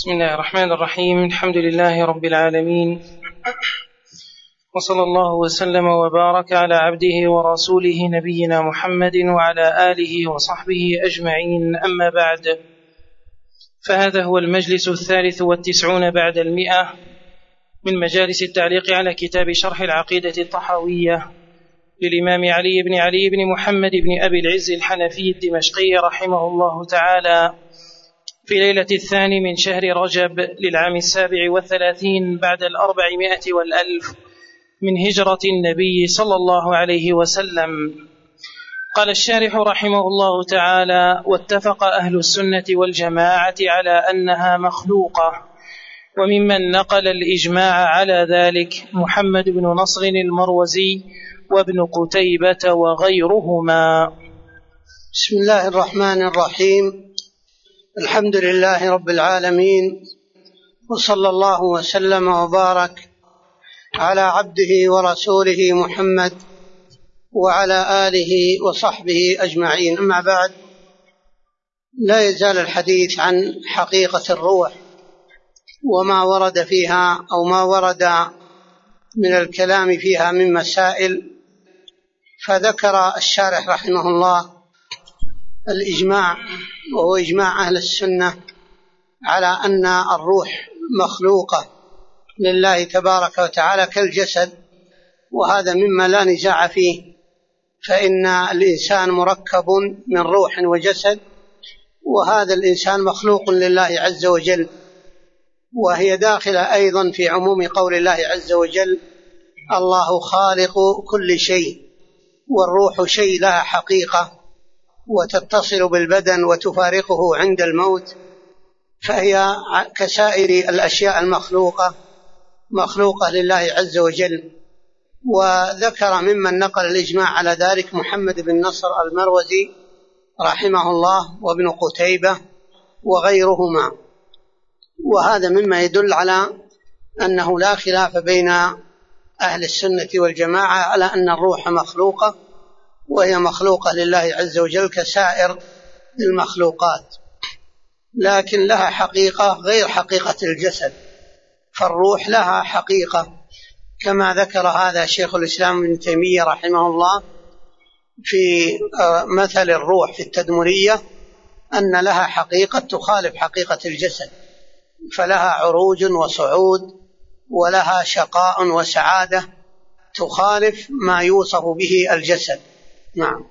بسم الله الرحمن الرحيم. الحمد لله رب العالمين، وصلى الله وسلم وبارك على عبده ورسوله نبينا محمد وعلى آله وصحبه أجمعين. أما بعد، فهذا هو المجلس 93 بعد 100 من مجالس التعليق على كتاب شرح العقيدة الطحاوية للإمام علي بن محمد بن أبي العز الحنفي الدمشقي رحمه الله تعالى، في ليلة 2 من شهر رجب للعام 37 بعد 400 والألف من هجرة النبي صلى الله عليه وسلم. قال الشارح رحمه الله تعالى: واتفق أهل السنة والجماعة على أنها مخلوقة، وممن نقل الإجماع على ذلك محمد بن نصر المروزي وابن قتيبة وغيرهما. بسم الله الرحمن الرحيم. الحمد لله رب العالمين، وصلى الله وسلم وبارك على عبده ورسوله محمد وعلى آله وصحبه أجمعين. أما بعد، لا يزال الحديث عن حقيقة الروح وما ورد فيها أو ما ورد من الكلام فيها من مسائل. فذكر الشارح رحمه الله الإجماع، وهو إجماع أهل السنة على أن الروح مخلوقة لله تبارك وتعالى كالجسد، وهذا مما لا نزاع فيه، فإن الإنسان مركب من روح وجسد، وهذا الإنسان مخلوق لله عز وجل، وهي داخلة أيضا في عموم قول الله عز وجل: الله خالق كل شيء. والروح شيء لها حقيقة وتتصل بالبدن وتفارقه عند الموت، فهي كسائر الأشياء المخلوقة مخلوقة لله عز وجل. وذكر ممن نقل الإجماع على ذلك محمد بن نصر المروزي رحمه الله وابن قتيبة وغيرهما، وهذا مما يدل على أنه لا خلاف بين أهل السنة والجماعة على أن الروح مخلوقة، وهي مخلوقة لله عز وجل كسائر المخلوقات، لكن لها حقيقة غير حقيقة الجسد. فالروح لها حقيقة كما ذكر هذا شيخ الإسلام ابن تيمية رحمه الله في مثل الروح في التدمرية، أن لها حقيقة تخالف حقيقة الجسد، فلها عروج وصعود، ولها شقاء وسعادة تخالف ما يوصف به الجسد. نعم.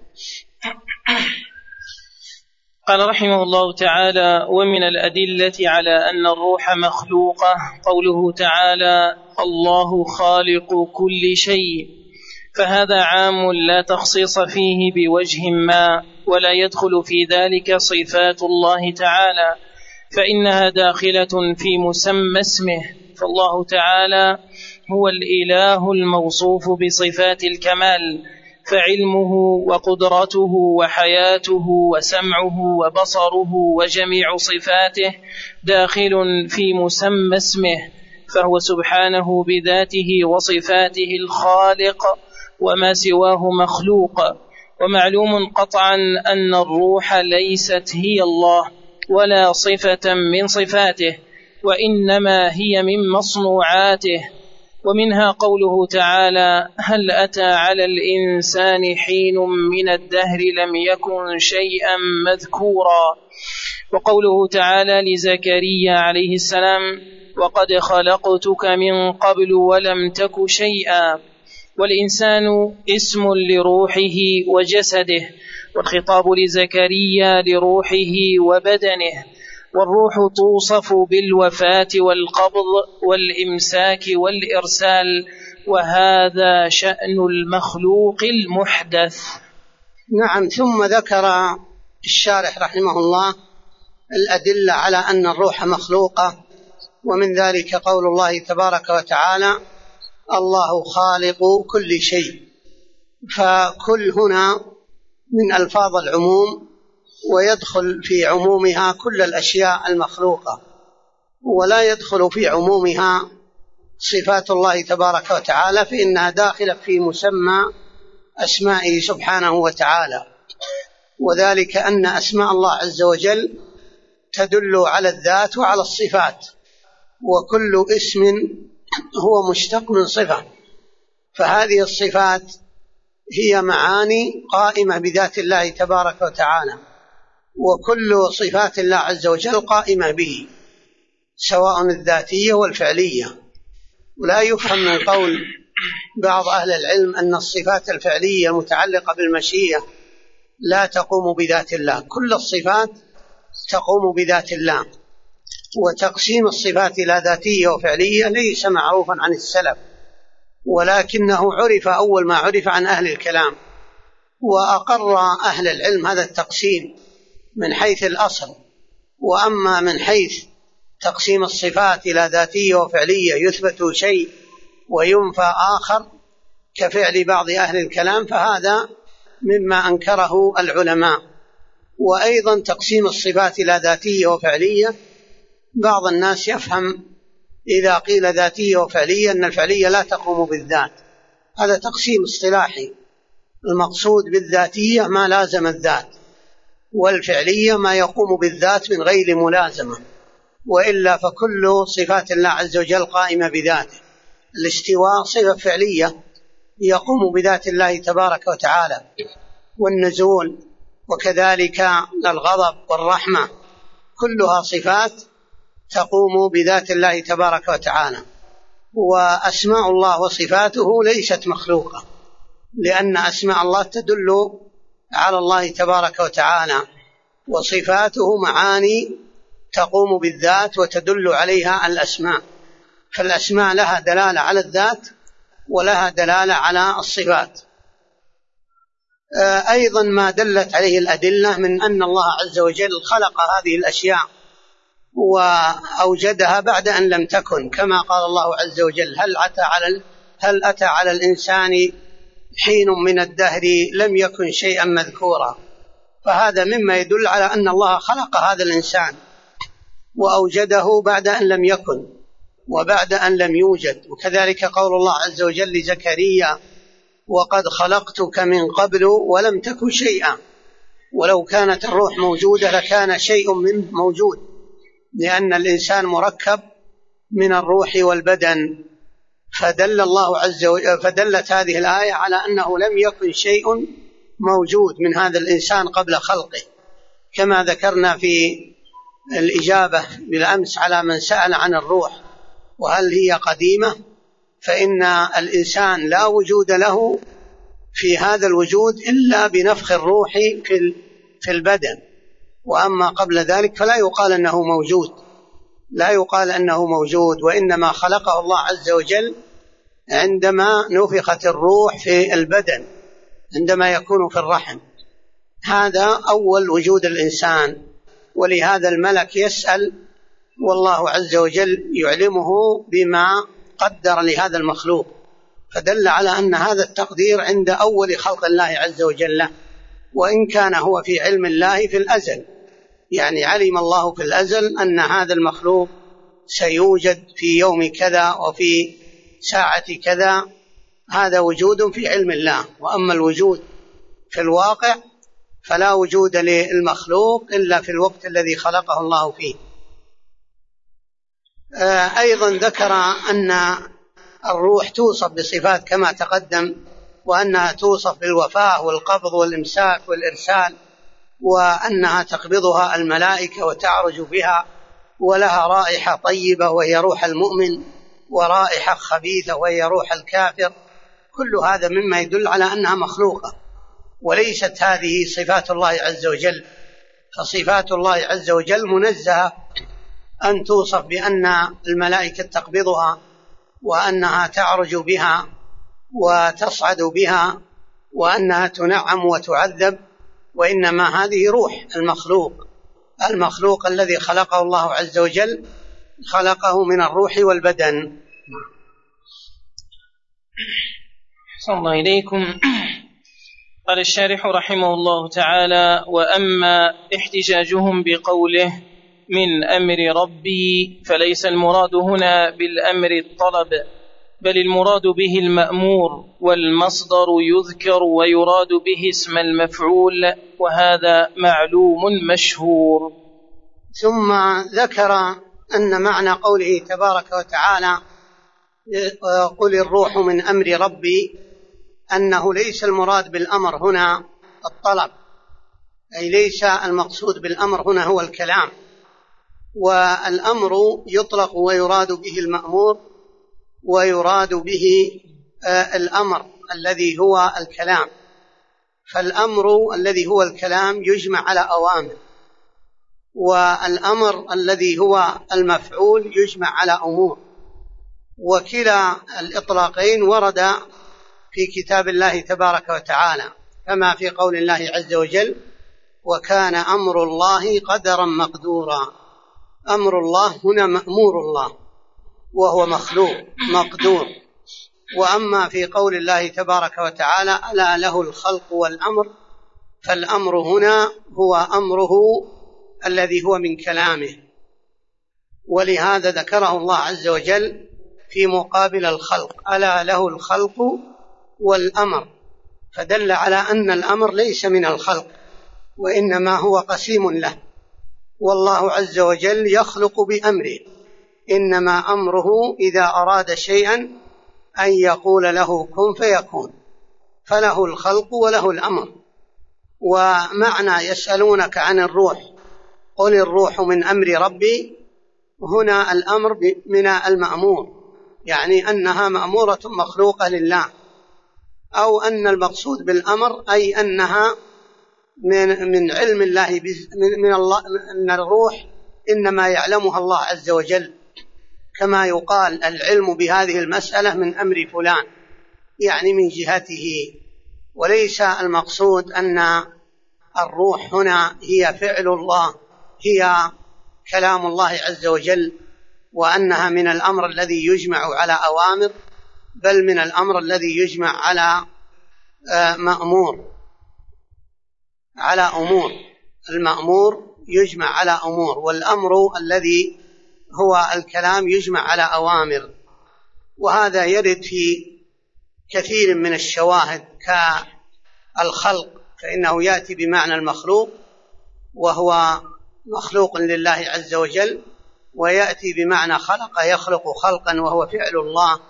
قال رحمه الله تعالى: ومن الأدلة على أن الروح مخلوقة قوله تعالى: الله خالق كل شيء، فهذا عام لا تخصيص فيه بوجه ما، ولا يدخل في ذلك صفات الله تعالى، فإنها داخلة في مسمى اسمه، فالله تعالى هو الإله الموصوف بصفات الكمال، فعلمه وقدرته وحياته وسمعه وبصره وجميع صفاته داخل في مسمى اسمه، فهو سبحانه بذاته وصفاته الخالق، وما سواه مخلوق. ومعلوم قطعا أن الروح ليست هي الله ولا صفة من صفاته، وإنما هي من مصنوعاته. ومنها قوله تعالى: هل أتى على الإنسان حين من الدهر لم يكن شيئا مذكورا. وقوله تعالى لزكريا عليه السلام: وقد خلقتك من قبل ولم تك شيئا. والإنسان اسم لروحه وجسده، والخطاب لزكريا لروحه وبدنه، والروح توصف بالوفاة والقبض والإمساك والإرسال، وهذا شأن المخلوق المحدث. نعم. ثم ذكر الشارح رحمه الله الأدلة على أن الروح مخلوقة، ومن ذلك قول الله تبارك وتعالى: الله خالق كل شيء. فكل هنا من ألفاظ العموم، ويدخل في عمومها كل الأشياء المخلوقة، ولا يدخل في عمومها صفات الله تبارك وتعالى، فإنها داخلة في مسمى أسمائه سبحانه وتعالى. وذلك أن أسماء الله عز وجل تدل على الذات وعلى الصفات، وكل اسم هو مشتق من صفة، فهذه الصفات هي معاني قائمة بذات الله تبارك وتعالى، وكل صفات الله عز وجل قائمة به، سواء الذاتية والفعلية. ولا يفهم من قول بعض أهل العلم أن الصفات الفعلية المتعلقة بالمشيئة لا تقوم بذات الله. كل الصفات تقوم بذات الله، وتقسيم الصفات إلى ذاتية وفعلية ليس معروفا عن السلف، ولكنه عرف أول ما عرف عن أهل الكلام، وأقر أهل العلم هذا التقسيم من حيث الأصل. وأما من حيث تقسيم الصفات إلى ذاتية وفعلية يثبت شيء وينفى آخر كفعل بعض أهل الكلام، فهذا مما أنكره العلماء. وأيضا تقسيم الصفات إلى ذاتية وفعلية، بعض الناس يفهم إذا قيل ذاتية وفعلية أن الفعلية لا تقوم بالذات، هذا تقسيم اصطلاحي. المقصود بالذاتية ما لازم الذات، والفعلية ما يقوم بالذات من غير ملازمة، وإلا فكل صفات الله عز وجل قائمة بذاته. الاستواء صفة فعلية يقوم بذات الله تبارك وتعالى، والنزول وكذلك الغضب والرحمة كلها صفات تقوم بذات الله تبارك وتعالى. وأسماء الله وصفاته ليست مخلوقة، لأن أسماء الله تدل على الله تبارك وتعالى، وصفاته معاني تقوم بالذات وتدل عليها الأسماء، فالأسماء لها دلالة على الذات ولها دلالة على الصفات. أيضا ما دلت عليه الأدلة من أن الله عز وجل خلق هذه الأشياء وأوجدها بعد أن لم تكن، كما قال الله عز وجل: هل أتى على الإنسان حين من الدهر لم يكن شيئا مذكورا. فهذا مما يدل على أن الله خلق هذا الإنسان وأوجده بعد أن لم يكن وبعد أن لم يوجد. وكذلك قول الله عز وجل لزكريا: وقد خلقتك من قبل ولم تك شيئا. ولو كانت الروح موجودة لكان شيء منه موجود، لأن الإنسان مركب من الروح والبدن. فدلت هذه الآية على أنه لم يكن شيء موجود من هذا الإنسان قبل خلقه، كما ذكرنا في الإجابة بالأمس على من سأل عن الروح وهل هي قديمة، فإن الإنسان لا وجود له في هذا الوجود إلا بنفخ الروح في البدن، وأما قبل ذلك فلا يقال أنه موجود، لا يقال أنه موجود، وإنما خلقه الله عز وجل عندما نفخت الروح في البدن، عندما يكون في الرحم. هذا أول وجود الإنسان، ولهذا الملك يسأل والله عز وجل يعلمه بما قدر لهذا المخلوق، فدل على أن هذا التقدير عند أول خلق الله عز وجل، وإن كان هو في علم الله في الأزل، يعني علم الله في الأزل أن هذا المخلوق سيوجد في يوم كذا وفي ساعة كذا، هذا وجود في علم الله. وأما الوجود في الواقع فلا وجود للمخلوق إلا في الوقت الذي خلقه الله فيه. أيضا ذكر أن الروح توصف بصفات كما تقدم، وأنها توصف بالوفاء والقبض والإمساك والإرسال، وأنها تقبضها الملائكة وتعرج بها، ولها رائحة طيبة وهي روح المؤمن، ورائحة خبيثة وهي روح الكافر. كل هذا مما يدل على أنها مخلوقة، وليست هذه صفات الله عز وجل. فصفات الله عز وجل منزهة أن توصف بأن الملائكة تقبضها وأنها تعرج بها وتصعد بها وأنها تنعم وتعذب، وإنما هذه روح المخلوق الذي خلقه الله عز وجل، خلقه من الروح والبدن. صلى الله إليكم. قال الشارح رحمه الله تعالى: وأما احتجاجهم بقوله من أمر ربي فليس المراد هنا بالأمر الطلب، بل المراد به المأمور، والمصدر يذكر ويراد به اسم المفعول، وهذا معلوم مشهور. ثم ذكر أن معنى قوله تبارك وتعالى قل الروح من أمر ربي أنه ليس المراد بالأمر هنا الطلب، أي ليس المقصود بالأمر هنا هو الكلام، والأمر يطلق ويراد به المأمور ويراد به الأمر الذي هو الكلام. فالأمر الذي هو الكلام يجمع على أوامر، والأمر الذي هو المفعول يجمع على أمور، وكلا الإطلاقين ورد في كتاب الله تبارك وتعالى، كما في قول الله عز وجل وكان أمر الله قدرا مقدورا. أمر الله هنا مأمور الله وهو مخلوق مقدور. وأما في قول الله تبارك وتعالى ألا له الخلق والأمر، فالأمر هنا هو أمره الذي هو من كلامه، ولهذا ذكره الله عز وجل في مقابل الخلق ألا له الخلق والأمر، فدل على أن الأمر ليس من الخلق وإنما هو قسيم له، والله عز وجل يخلق بأمره، إنما أمره إذا أراد شيئا أن يقول له كن فيكون، فله الخلق وله الأمر. ومعنى يسألونك عن الروح قل الروح من أمر ربي، هنا الأمر من المأمور، يعني أنها مأمورة مخلوقة لله، أو أن المقصود بالأمر أي أنها من علم الله، من الله، أن الروح إنما يعلمها الله عز وجل، كما يقال العلم بهذه المسألة من أمر فلان، يعني من جهته، وليس المقصود أن الروح هنا هي فعل الله، هي كلام الله عز وجل، وأنها من الأمر الذي يجمع على أوامر، بل من الأمر الذي يجمع على على أمور. المأمور يجمع على أمور، والأمر الذي هو الكلام يجمع على أوامر. وهذا يرد في كثير من الشواهد كالخلق، فإنه يأتي بمعنى المخلوق وهو مخلوق لله عز وجل، ويأتي بمعنى خلق يخلق خلقا وهو فعل الله،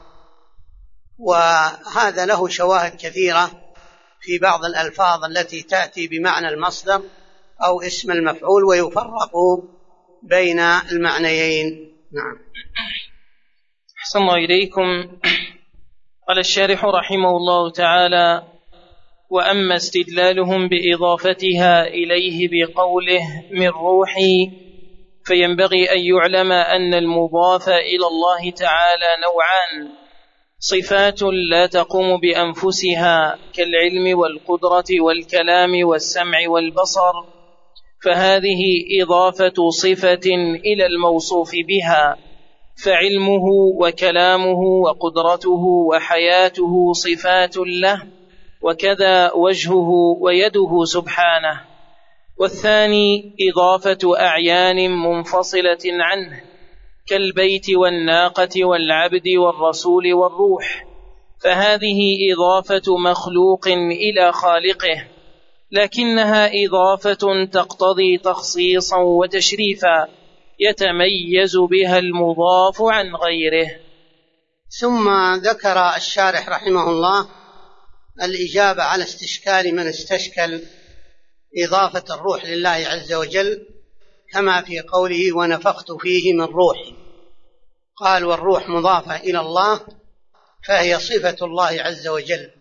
وهذا له شواهد كثيرة في بعض الألفاظ التي تأتي بمعنى المصدر أو اسم المفعول ويفرق بين المعنيين. نعم. أحسن الله إليكم. قال الشارح رحمه الله تعالى وأما استدلالهم بإضافتها إليه بقوله من روحي، فينبغي أن يعلم أن المضاف إلى الله تعالى نوعان: صفات لا تقوم بأنفسها كالعلم والقدرة والكلام والسمع والبصر، فهذه إضافة صفة إلى الموصوف بها، فعلمه وكلامه وقدرته وحياته صفات له، وكذا وجهه ويده سبحانه. والثاني إضافة أعيان منفصلة عنه كالبيت والناقة والعبد والرسول والروح، فهذه إضافة مخلوق إلى خالقه، لكنها إضافة تقتضي تخصيصا وتشريفا يتميز بها المضاف عن غيره. ثم ذكر الشارح رحمه الله الإجابة على استشكال من استشكل إضافة الروح لله عز وجل، كما في قوله ونفخت فيه من روحي. قال والروح مضافة إلى الله، فهي صفة الله عز وجل.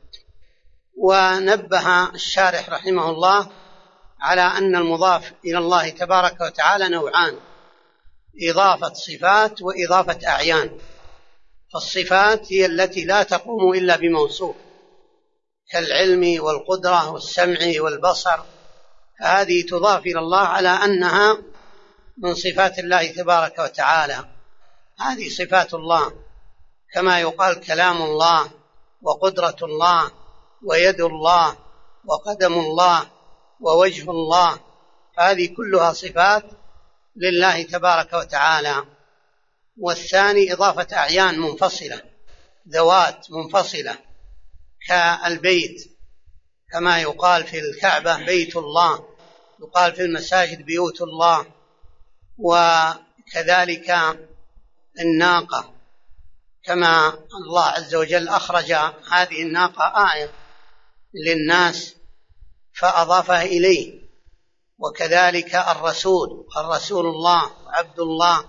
ونبه الشارح رحمه الله على أن المضاف إلى الله تبارك وتعالى نوعان: إضافة صفات وإضافة أعيان. فالصفات هي التي لا تقوم إلا بموصوف كالعلم والقدرة والسمع والبصر، هذه تضاف إلى الله على أنها من صفات الله تبارك وتعالى، هذه صفات الله، كما يقال كلام الله وقدرة الله ويد الله وقدم الله ووجه الله، هذه كلها صفات لله تبارك وتعالى. والثاني إضافة أعيان منفصلة، ذوات منفصلة، كالبيت، كما يقال في الكعبة بيت الله، يقال في المساجد بيوت الله، وكذلك الناقة، كما الله عز وجل أخرج هذه الناقة آية للناس فأضافها إليه. وكذلك الرسول الله عبد الله،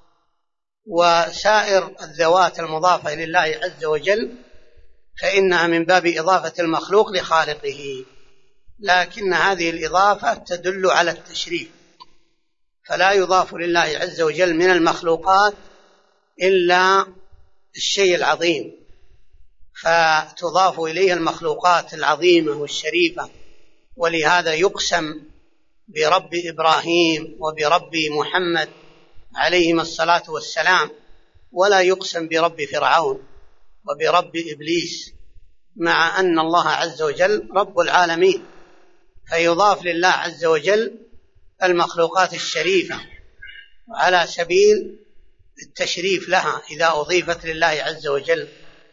وسائر الذوات المضافة لله عز وجل فإنها من باب إضافة المخلوق لخالقه، لكن هذه الإضافة تدل على التشريف، فلا يضاف لله عز وجل من المخلوقات إلا الشيء العظيم، فتضاف إليه المخلوقات العظيمة والشريفة. ولهذا يقسم برب إبراهيم وبرب محمد عليهما الصلاة والسلام، ولا يقسم برب فرعون وبرب إبليس، مع أن الله عز وجل رب العالمين، فيضاف لله عز وجل المخلوقات الشريفة على سبيل التشريف لها إذا أضيفت لله عز وجل.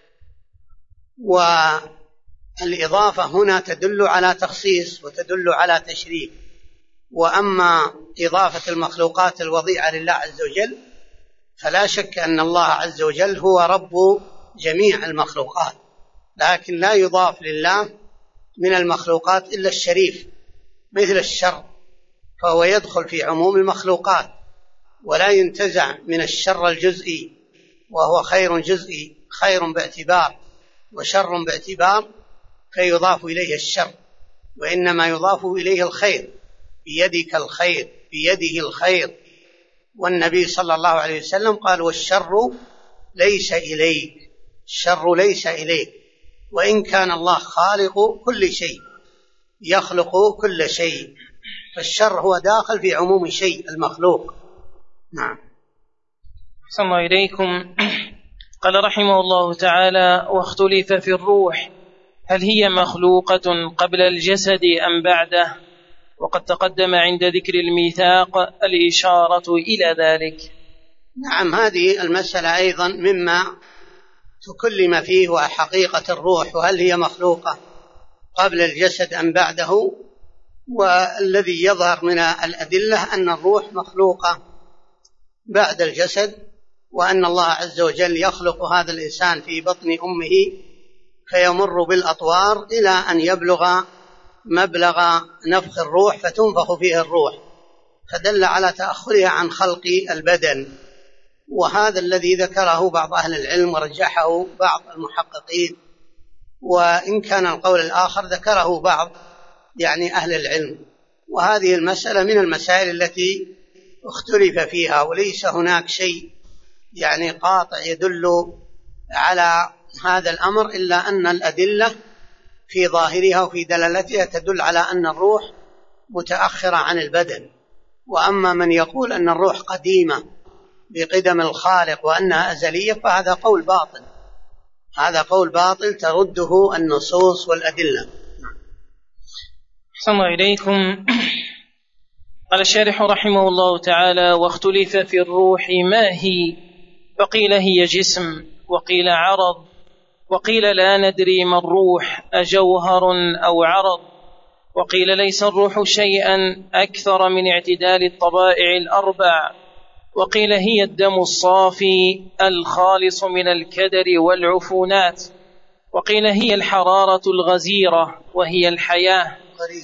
والإضافة هنا تدل على تخصيص وتدل على تشريف. وأما إضافة المخلوقات الوضيعة لله عز وجل فلا شك أن الله عز وجل هو رب جميع المخلوقات، لكن لا يضاف لله من المخلوقات إلا الشريف، مثل الشر فهو يدخل في عموم المخلوقات، ولا ينتزع من الشر الجزئي، وهو خير جزئي، خير باعتبار وشر باعتبار، فيضاف إليه الشر، وإنما يضاف إليه الخير، بيدك الخير، بيده الخير. والنبي صلى الله عليه وسلم قال: والشر ليس إليك، الشر ليس إليك، وإن كان الله خالق كل شيء، يخلق كل شيء، فالشر هو داخل في عموم شيء المخلوق. نعم. أحسن الله إليكم. قال رحمه الله تعالى: واختلف في الروح هل هي مخلوقة قبل الجسد أم بعده؟ وقد تقدم عند ذكر الميثاق الإشارة إلى ذلك. نعم، هذه المسألة أيضا مما تكلم فيه وحقيقة الروح، وهل هي مخلوقة قبل الجسد أم بعده. والذي يظهر من الأدلة أن الروح مخلوقة بعد الجسد، وأن الله عز وجل يخلق هذا الإنسان في بطن أمه فيمر بالأطوار إلى أن يبلغ مبلغ نفخ الروح فتنفخ فيه الروح، فدل على تأخرها عن خلق البدن. وهذا الذي ذكره بعض أهل العلم ورجحه بعض المحققين، وإن كان القول الآخر ذكره بعض أهل العلم. وهذه المسألة من المسائل التي اختلف فيها، وليس هناك شيء قاطع يدل على هذا الأمر، إلا أن الأدلة في ظاهرها وفي دلالتها تدل على أن الروح متأخرة عن البدن. وأما من يقول أن الروح قديمة بقدم الخالق وأنها أزلية فهذا قول باطل، هذا قول باطل ترده النصوص والأدلة. أحسن الله إليكم. قال الشارح رحمه الله تعالى: واختلف في الروح ما هي، فقيل هي جسم، وقيل عرض، وقيل لا ندري ما الروح أجوهر أو عرض، وقيل ليس الروح شيئا أكثر من اعتدال الطبائع الأربع، وقيل هي الدم الصافي الخالص من الكدر والعفونات، وقيل هي الحرارة الغزيرة وهي الحياة.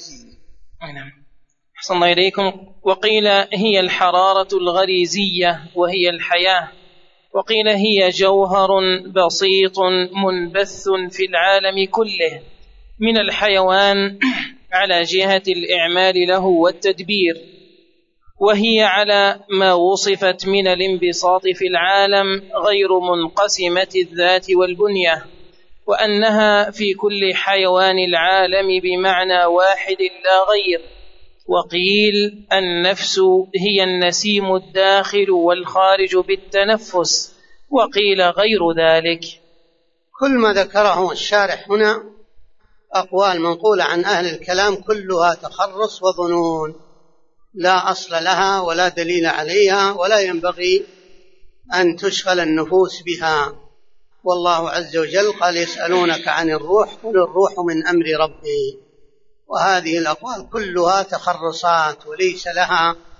أحسن الله إليكم. وقيل هي الحرارة الغريزية وهي الحياة، وقيل هي جوهر بسيط منبث في العالم كله من الحيوان على جهة الإعمال له والتدبير، وهي على ما وصفت من الانبساط في العالم غير منقسمة الذات والبنية، وأنها في كل حيوان العالم بمعنى واحد لا غير. وقيل النفس هي النسيم الداخل والخارج بالتنفس، وقيل غير ذلك. كل ما ذكره الشارح هنا أقوال منقولة عن أهل الكلام كلها تخرص وظنون لا أصل لها ولا دليل عليها، ولا ينبغي أن تشغل النفوس بها. والله عز وجل قال: يسألونك عن الروح قل الروح من أمر ربي. وهذه الأقوال كلها تخرصات وليس لها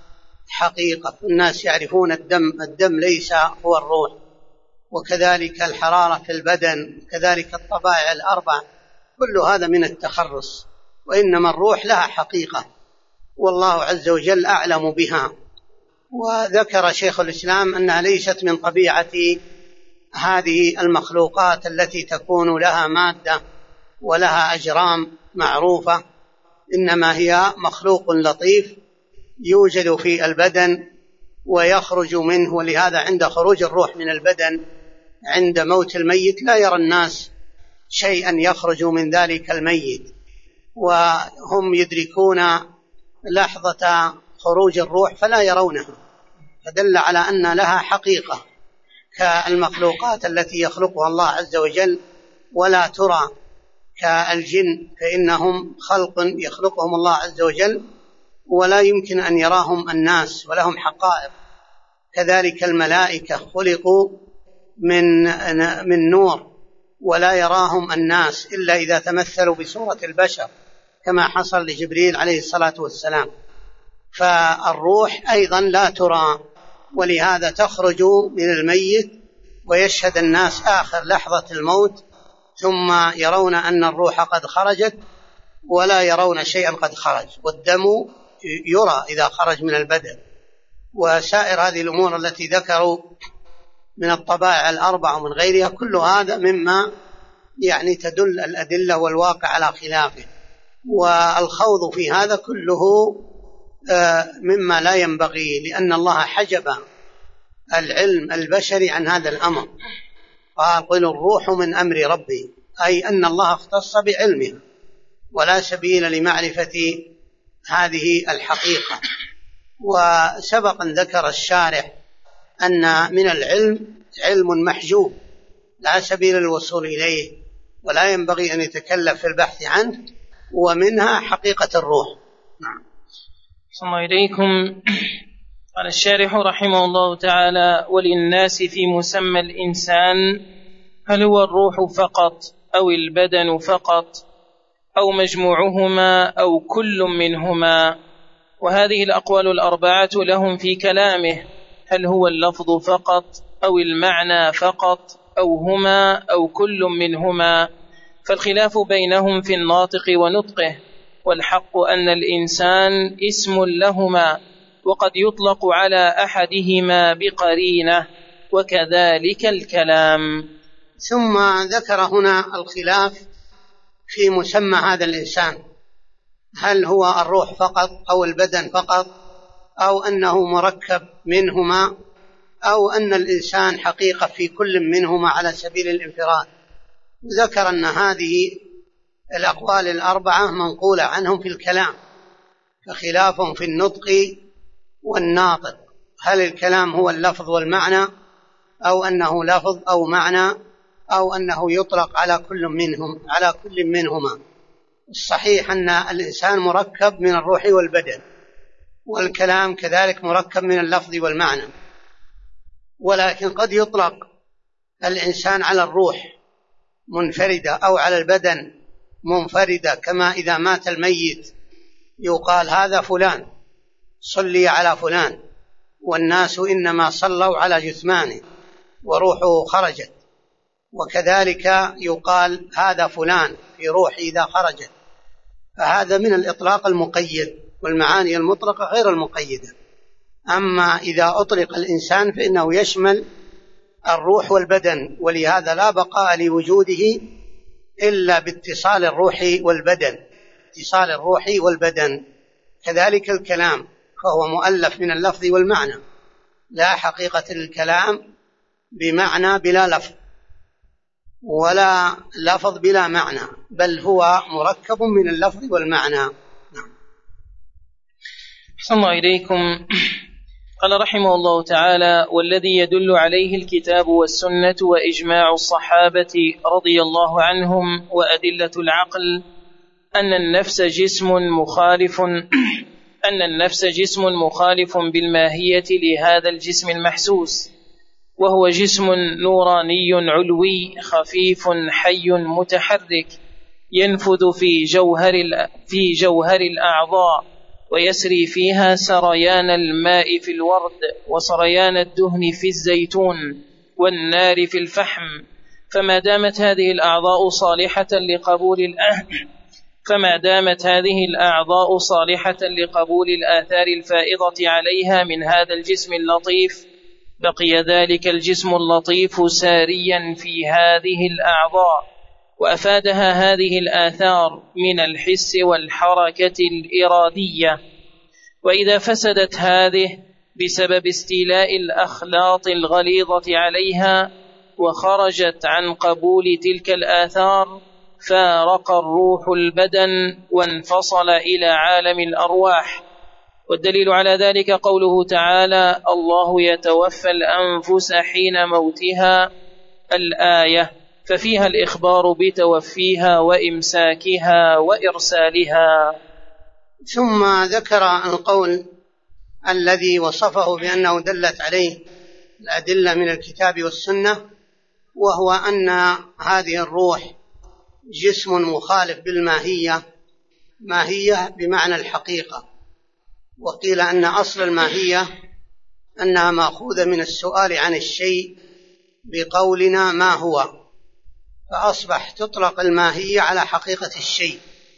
حقيقة. الناس يعرفون الدم ليس هو الروح، وكذلك الحرارة في البدن، كذلك الطبائع الأربع، كل هذا من التخرص، وإنما الروح لها حقيقة والله عز وجل أعلم بها. وذكر شيخ الإسلام أنها ليست من طبيعة هذه المخلوقات التي تكون لها مادة ولها أجرام معروفة، إنما هي مخلوق لطيف يوجد في البدن ويخرج منه. ولهذا عند خروج الروح من البدن عند موت الميت لا يرى الناس شيئا يخرج من ذلك الميت، وهم يدركون لحظة خروج الروح فلا يرونها، فدل على أن لها حقيقة كالمخلوقات التي يخلقها الله عز وجل ولا ترى، كالجن فإنهم خلق يخلقهم الله عز وجل ولا يمكن أن يراهم الناس ولهم حقائق. كذلك الملائكة خلقوا من نور ولا يراهم الناس إلا إذا تمثلوا بصورة البشر كما حصل لجبريل عليه الصلاة والسلام. فالروح أيضا لا ترى، ولهذا تخرج من الميت ويشهد الناس آخر لحظة الموت، ثم يرون أن الروح قد خرجت ولا يرون شيئا قد خرج، والدم يرى إذا خرج من البدن. وسائر هذه الأمور التي ذكروا من الطبائع الأربع ومن غيرها كل هذا مما يعني تدل الأدلة والواقع على خلافه، والخوض في هذا كله مما لا ينبغي، لأن الله حجب العلم البشري عن هذا الأمر. قال قل الروح من أمر ربي، أي أن الله اختص بعلمه ولا سبيل لمعرفة هذه الحقيقة. وسبق أن ذكر الشارح أن من العلم علم محجوب لا سبيل للوصول إليه ولا ينبغي أن يتكلف في البحث عنه، ومنها حقيقة الروح. نعم. صلى الله إليكم. قال الشارح رحمه الله تعالى: وللناس في مسمى الإنسان هل هو الروح فقط أو البدن فقط أو مجموعهما أو كل منهما؟ وهذه الأقوال الأربعة لهم في كلامه: هل هو اللفظ فقط أو المعنى فقط أو هما أو كل منهما؟ فالخلاف بينهم في الناطق ونطقه، والحق أن الإنسان اسم لهما، وقد يطلق على أحدهما بقرينة، وكذلك الكلام. ثم ذكر هنا الخلاف في مسمى هذا الإنسان، هل هو الروح فقط أو البدن فقط أو أنه مركب منهما أو أن الإنسان حقيقة في كل منهما على سبيل الانفراد. ذكر أن هذه الأقوال الأربعة منقولة عنهم في الكلام، فخلافهم في النطق والناطق، هل الكلام هو اللفظ والمعنى أو أنه لفظ أو معنى أو أنه يطلق على كل منهما. الصحيح أن الإنسان مركب من الروح والبدن، والكلام كذلك مركب من اللفظ والمعنى، ولكن قد يطلق الإنسان على الروح منفردة أو على البدن منفردة، كما إذا مات الميت يقال هذا فلان صلي على فلان، والناس إنما صلوا على جثمانه وروحه خرجت. وكذلك يقال هذا فلان في روحه إذا خرجت، فهذا من الإطلاق المقيد، والمعاني المطلقة غير المقيدة. أما إذا أطلق الإنسان فإنه يشمل الروح والبدن، ولهذا لا بقاء لوجوده إلا باتصال الروح والبدن، اتصال الروح والبدن. كذلك الكلام فهو مؤلف من اللفظ والمعنى، لا حقيقة للكلام بمعنى بلا لفظ ولا لفظ بلا معنى، بل هو مركب من اللفظ والمعنى. نعم. صلى الله إليكم. قال رحمه الله تعالى: والذي يدل عليه الكتاب والسنة وإجماع الصحابة رضي الله عنهم وأدلة العقل أن النفس جسم مخالف بالماهية لهذا الجسم المحسوس، وهو جسم نوراني علوي خفيف حي متحرك ينفذ في جوهر الأعضاء ويسري فيها سريان الماء في الورد وسريان الدهن في الزيتون والنار في الفحم، فما دامت هذه الأعضاء صالحة لقبول الآثار الفائضة عليها من هذا الجسم اللطيف، بقي ذلك الجسم اللطيف ساريا في هذه الأعضاء، وأفادها هذه الآثار من الحس والحركة الإرادية. وإذا فسدت هذه بسبب استيلاء الأخلاط الغليظة عليها وخرجت عن قبول تلك الآثار، فارق الروح البدن وانفصل إلى عالم الأرواح. والدليل على ذلك قوله تعالى: الله يتوفى الأنفس حين موتها، الآية، ففيها الإخبار بتوفيها وإمساكها وإرسالها. ثم ذكر القول الذي وصفه بأنه دلت عليه الأدلة من الكتاب والسنة، وهو أن هذه الروح جسم مخالف بالماهية، ماهية بمعنى الحقيقة. وقيل أن أصل الماهية أنها مأخوذة من السؤال عن الشيء بقولنا ما هو، فأصبح تطلق الماهية على حقيقة الشيء.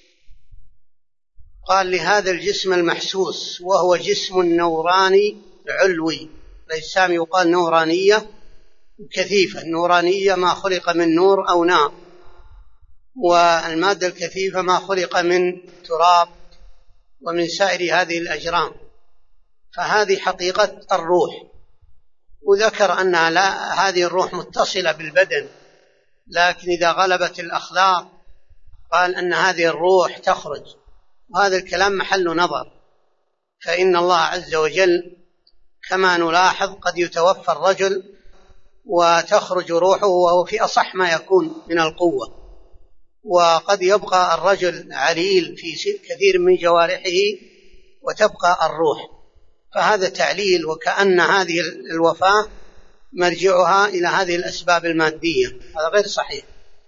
قال لهذا الجسم المحسوس وهو جسم نوراني علوي، الأجسام يقال نورانية كثيفة، النورانية ما خلق من نور أو نار، والمادة الكثيفة ما خلق من تراب ومن سائر هذه الأجرام، فهذه حقيقة الروح. وذكر أن هذه الروح متصلة بالبدن، لكن إذا غلبت الأخلاق قال أن هذه الروح تخرج، وهذا الكلام محل نظر، فإن الله عز وجل كما نلاحظ قد يتوفى الرجل وتخرج روحه وهو في أصح ما يكون من القوة، وقد يبقى الرجل عليل في كثير من جوارحه وتبقى الروح، فهذا تعليل، وكأن هذه الوفاة مرجعها إلى هذه الأسباب المادية. هذا غير صحيح.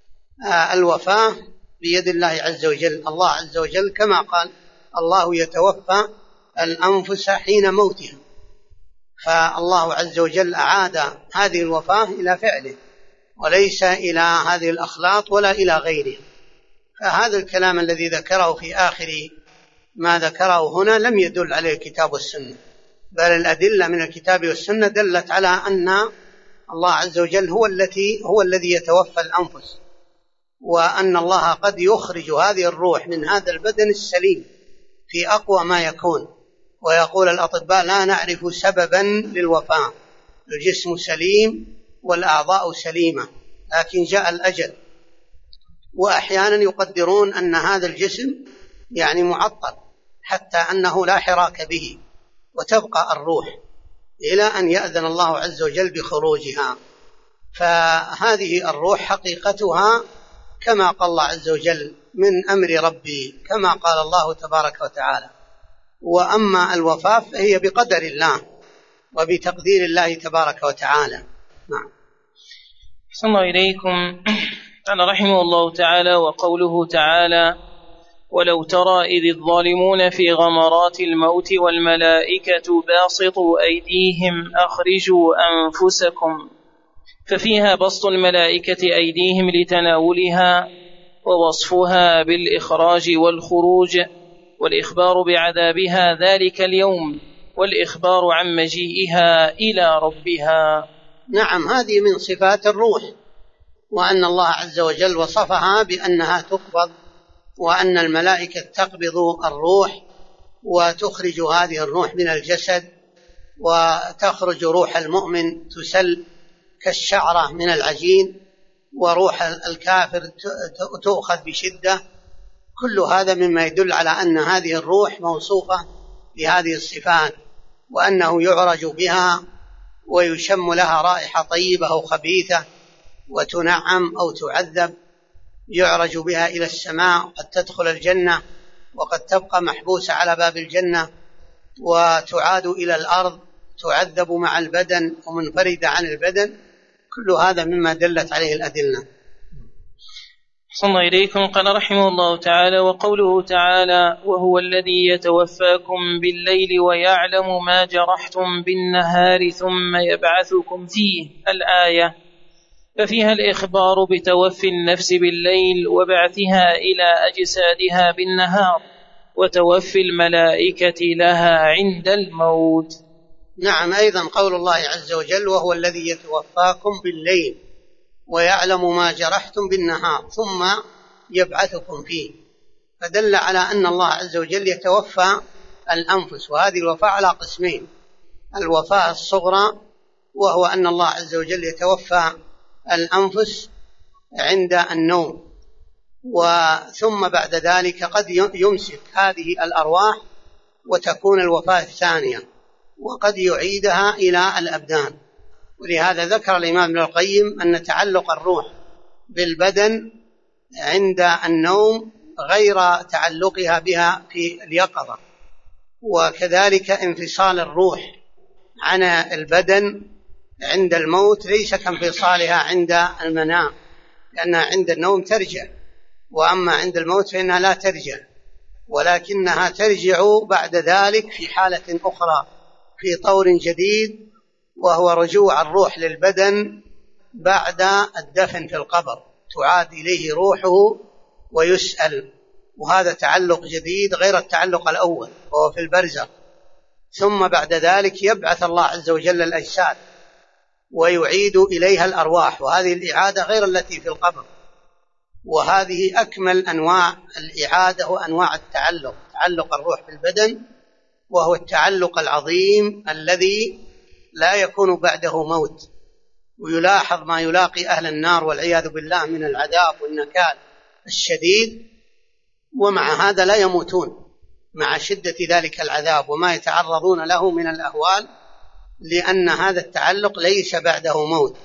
الوفاة بيد الله عز وجل. الله عز وجل كما قال: الله يتوفى الأنفس حين موتها، فالله عز وجل أعاد هذه الوفاة إلى فعله وليس إلى هذه الأخلاط ولا إلى غيره. فهذا الكلام الذي ذكره في آخر ما ذكره هنا لم يدل عليه الكتاب والسنة، بل الأدلة من الكتاب والسنة دلت على أن الله عز وجل هو الذي يتوفى الأنفس، وأن الله قد يخرج هذه الروح من هذا البدن السليم في أقوى ما يكون. ويقول الأطباء: لا نعرف سببا للوفاة، الجسم سليم والأعضاء سليمة، لكن جاء الأجل. وأحيانا يقدرون أن هذا الجسم يعني معطل حتى أنه لا حراك به، وتبقى الروح إلى أن يأذن الله عز وجل بخروجها. فهذه الروح حقيقتها كما قال الله عز وجل: من أمر ربي، كما قال الله تبارك وتعالى. وأما الوفاة فهي بقدر الله وبتقدير الله تبارك وتعالى. نعم. أحسن الله إليكم. قال رحمه الله تعالى: وقوله تعالى: ولو ترى إذ الظالمون في غمرات الموت والملائكة باسطوا أيديهم أخرجوا أنفسكم، ففيها بسط الملائكة أيديهم لتناولها، ووصفها بالإخراج والخروج، والإخبار بعذابها ذلك اليوم، والإخبار عن مجيئها إلى ربها. نعم، هذه من صفات الروح، وأن الله عز وجل وصفها بأنها تقبض، وأن الملائكة تقبض الروح وتخرج هذه الروح من الجسد، وتخرج روح المؤمن تسل كالشعرة من العجين، وروح الكافر تؤخذ بشدة. كل هذا مما يدل على أن هذه الروح موصوفة بهذه الصفات، وأنه يعرج بها ويشم لها رائحة طيبة أو خبيثة، وتنعم أو تعذب. يعرج بها إلى السماء، قد تدخل الجنة وقد تبقى محبوسة على باب الجنة، وتعاد إلى الأرض تعذب مع البدن ومنفردة عن البدن. كل هذا مما دلت عليه الأدلة. صلى الله إليكم. قال رحمه الله تعالى: وقوله تعالى: وهو الذي يتوفاكم بالليل ويعلم ما جرحتم بالنهار ثم يبعثكم فيه، الآية. ففيها الإخبار بتوفي النفس بالليل وبعثها إلى أجسادها بالنهار، وتوفي الملائكة لها عند الموت. نعم، أيضا قول الله عز وجل: وهو الذي يتوفاكم بالليل ويعلم ما جرحتم بالنهار ثم يبعثكم فيه، فدل على أن الله عز وجل يتوفى الأنفس، وهذه الوفاة على قسمين: الوفاة الصغرى، وهو أن الله عز وجل يتوفى الأنفس عند النوم، ثم بعد ذلك قد يمسك هذه الأرواح وتكون الوفاة الثانية، وقد يعيدها إلى الأبدان. ولهذا ذكر الإمام ابن القيم أن تعلق الروح بالبدن عند النوم غير تعلقها بها في اليقظة، وكذلك انفصال الروح عن البدن عند الموت ليس كانفصالها عند المنام، لأنها عند النوم ترجع، وأما عند الموت فإنها لا ترجع، ولكنها ترجع بعد ذلك في حالة أخرى في طور جديد، وهو رجوع الروح للبدن بعد الدفن في القبر، تعاد إليه روحه ويسأل، وهذا تعلق جديد غير التعلق الأول وهو في البرزخ. ثم بعد ذلك يبعث الله عز وجل الأجساد ويعيد إليها الأرواح، وهذه الإعادة غير التي في القبر، وهذه أكمل أنواع الإعادة وأنواع التعلق، تعلق الروح بالبدن، وهو التعلق العظيم الذي لا يكون بعده موت. ويلاحظ ما يلاقي أهل النار والعياذ بالله من العذاب والنكال الشديد، ومع هذا لا يموتون مع شدة ذلك العذاب وما يتعرضون له من الأهوال، لأن هذا التعلق ليس بعده موت.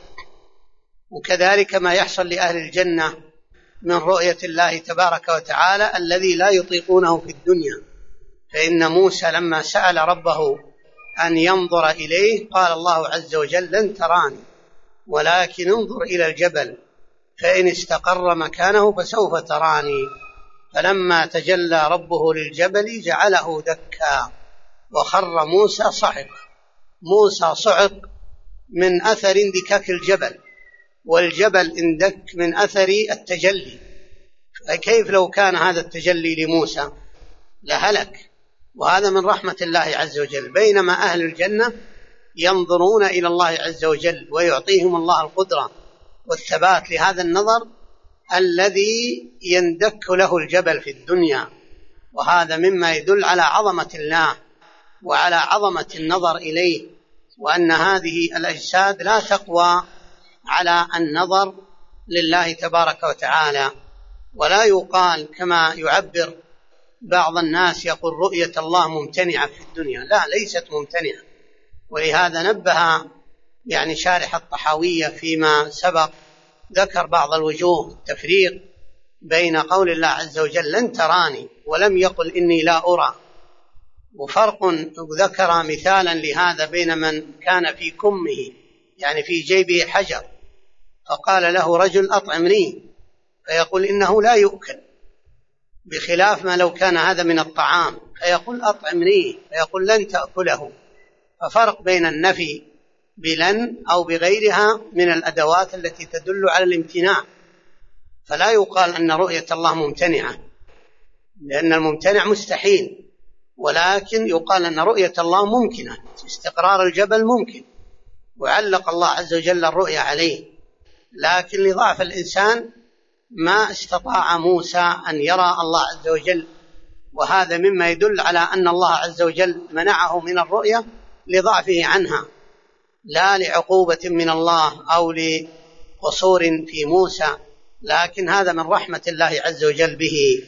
وكذلك ما يحصل لأهل الجنة من رؤية الله تبارك وتعالى الذي لا يطيقونه في الدنيا. فإن موسى لما سأل ربه أن ينظر إليه قال الله عز وجل: لن تراني ولكن انظر إلى الجبل فإن استقر مكانه فسوف تراني. فلما تجلى ربه للجبل جعله دكا وخر موسى صعق. موسى صعق من أثر اندكاك الجبل، والجبل اندك من أثر التجلي، فكيف لو كان هذا التجلي لموسى لهلك. وهذا من رحمة الله عز وجل، بينما أهل الجنة ينظرون إلى الله عز وجل ويعطيهم الله القدرة والثبات لهذا النظر الذي يندك له الجبل في الدنيا. وهذا مما يدل على عظمة الله وعلى عظمة النظر إليه، وأن هذه الأجساد لا تقوى على النظر لله تبارك وتعالى. ولا يقال كما يعبر بعض الناس يقول رؤية الله ممتنعة في الدنيا، لا، ليست ممتنعة. ولهذا نبه شارح الطحاوية فيما سبق، ذكر بعض الوجوه التفريق بين قول الله عز وجل لن تراني ولم يقل إني لا أرى، وفرق ذكر مثالا لهذا بين من كان في كمه في جيبه حجر فقال له رجل أطعمني فيقول إنه لا يؤكل، بخلاف ما لو كان هذا من الطعام فيقول أطعمني فيقول لن تأكله. ففرق بين النفي بلن أو بغيرها من الأدوات التي تدل على الامتناع. فلا يقال أن رؤية الله ممتنعة، لأن الممتنع مستحيل، ولكن يقال أن رؤية الله ممكنة، استقرار الجبل ممكن، وعلق الله عز وجل الرؤية عليه. لكن لضعف الإنسان ما استطاع موسى أن يرى الله عز وجل، وهذا مما يدل على أن الله عز وجل منعه من الرؤية لضعفه عنها، لا لعقوبة من الله أو لقصور في موسى، لكن هذا من رحمة الله عز وجل به.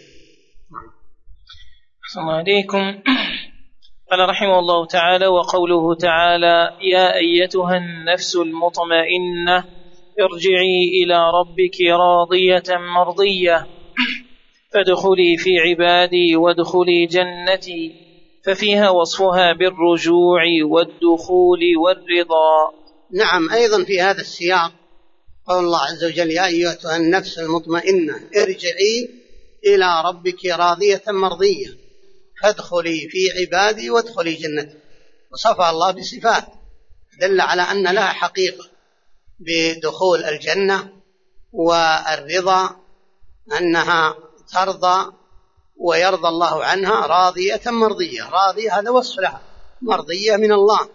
السلام عليكم. قال رحمه الله تعالى: وقوله تعالى: يا أيتها النفس المطمئنة ارجعي إلى ربك راضية مرضية فادخلي في عبادي وادخلي جنتي، ففيها وصفها بالرجوع والدخول والرضا. نعم، أيضا في هذا السياق قول الله عز وجل: يا أيتها النفس المطمئنة ارجعي إلى ربك راضية مرضية فادخلي في عبادي وادخلي جنتي. وصفها الله بصفات دل على أن لها حقيقة بدخول الجنة والرضا، أنها ترضى ويرضى الله عنها راضية مرضية. راضية هذا وصف لها، مرضية من الله.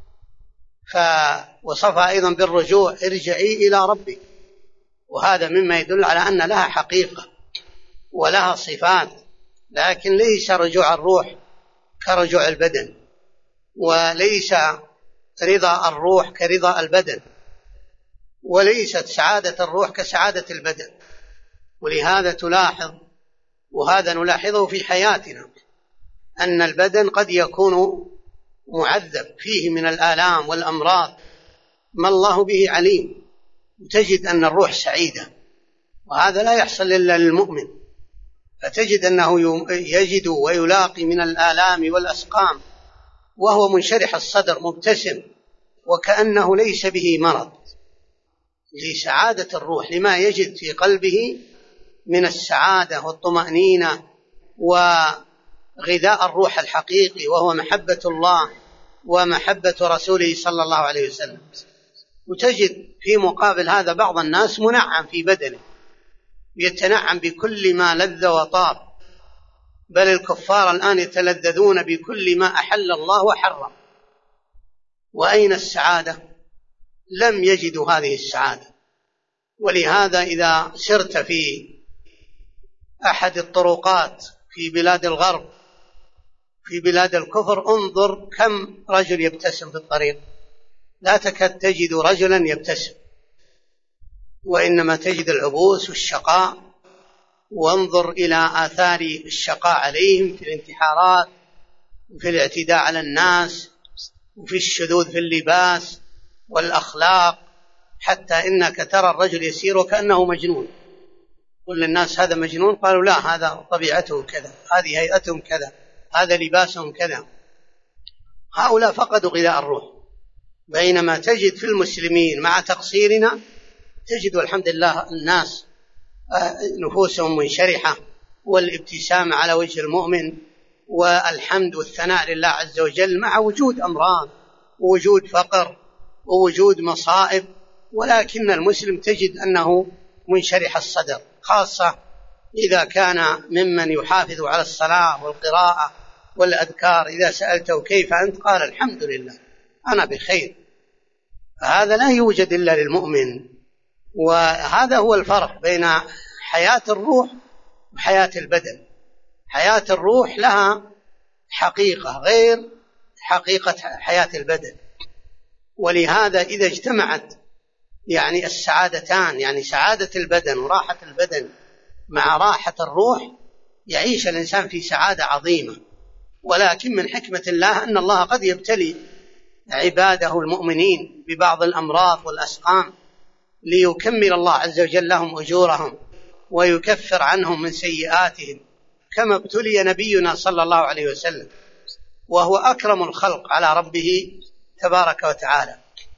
وصفها أيضا بالرجوع: ارجعي إلى ربك، وهذا مما يدل على أن لها حقيقة ولها صفات، لكن ليس رجوع الروح كرجوع البدن، وليس رضا الروح كرضا البدن، وليست سعادة الروح كسعادة البدن. ولهذا تلاحظ، وهذا نلاحظه في حياتنا، أن البدن قد يكون معذب فيه من الآلام والأمراض ما الله به عليم، وتجد أن الروح سعيدة، وهذا لا يحصل إلا للمؤمن. فتجد أنه يجد ويلاقي من الآلام والأسقام وهو منشرح الصدر مبتسم وكأنه ليس به مرض، لسعادة الروح، لما يجد في قلبه من السعادة والطمأنينة وغذاء الروح الحقيقي، وهو محبة الله ومحبة رسوله صلى الله عليه وسلم. وتجد في مقابل هذا بعض الناس منعم في بدنه، يتنعم بكل ما لذ وطاب، بل الكفار الآن يتلذذون بكل ما أحل الله وحرم. وأين السعادة؟ لم يجدوا هذه السعادة. ولهذا إذا سرت في أحد الطرقات في بلاد الغرب، في بلاد الكفر، انظر كم رجل يبتسم في الطريق، لا تكاد تجد رجلا يبتسم، وإنما تجد العبوس والشقاء. وانظر إلى آثار الشقاء عليهم في الانتحارات وفي الاعتداء على الناس وفي الشذوذ في اللباس والأخلاق، حتى إنك ترى الرجل يسير وكأنه مجنون. قل للناس: هذا مجنون؟ قالوا: لا، هذا طبيعته كذا، هذه هيئتهم كذا، هذا لباسهم كذا. هؤلاء فقدوا غذاء الروح. بينما تجد في المسلمين مع تقصيرنا، تجد والحمد لله الناس نفوسهم منشرحة، والابتسامة على وجه المؤمن، والحمد والثناء لله عز وجل، مع وجود أمراض ووجود فقر ووجود مصائب، ولكن المسلم تجد أنه منشرح الصدر، خاصة إذا كان ممن يحافظ على الصلاة والقراءة والأذكار. إذا سألته: كيف أنت؟ قال: الحمد لله، أنا بخير. فهذا لا يوجد إلا للمؤمن. وهذا هو الفرق بين حياة الروح وحياة البدن. حياة الروح لها حقيقة غير حقيقة حياة البدن. ولهذا إذا اجتمعت يعني السعادتان، يعني سعادة البدن وراحة البدن مع راحة الروح، يعيش الإنسان في سعادة عظيمة. ولكن من حكمة الله أن الله قد يبتلي عباده المؤمنين ببعض الأمراض والأسقام ليكمل الله عز وجل لهم أجورهم ويكفر عنهم من سيئاتهم، كما ابتلي نبينا صلى الله عليه وسلم، وهو أكرم الخلق على ربه تبارك وتعالى.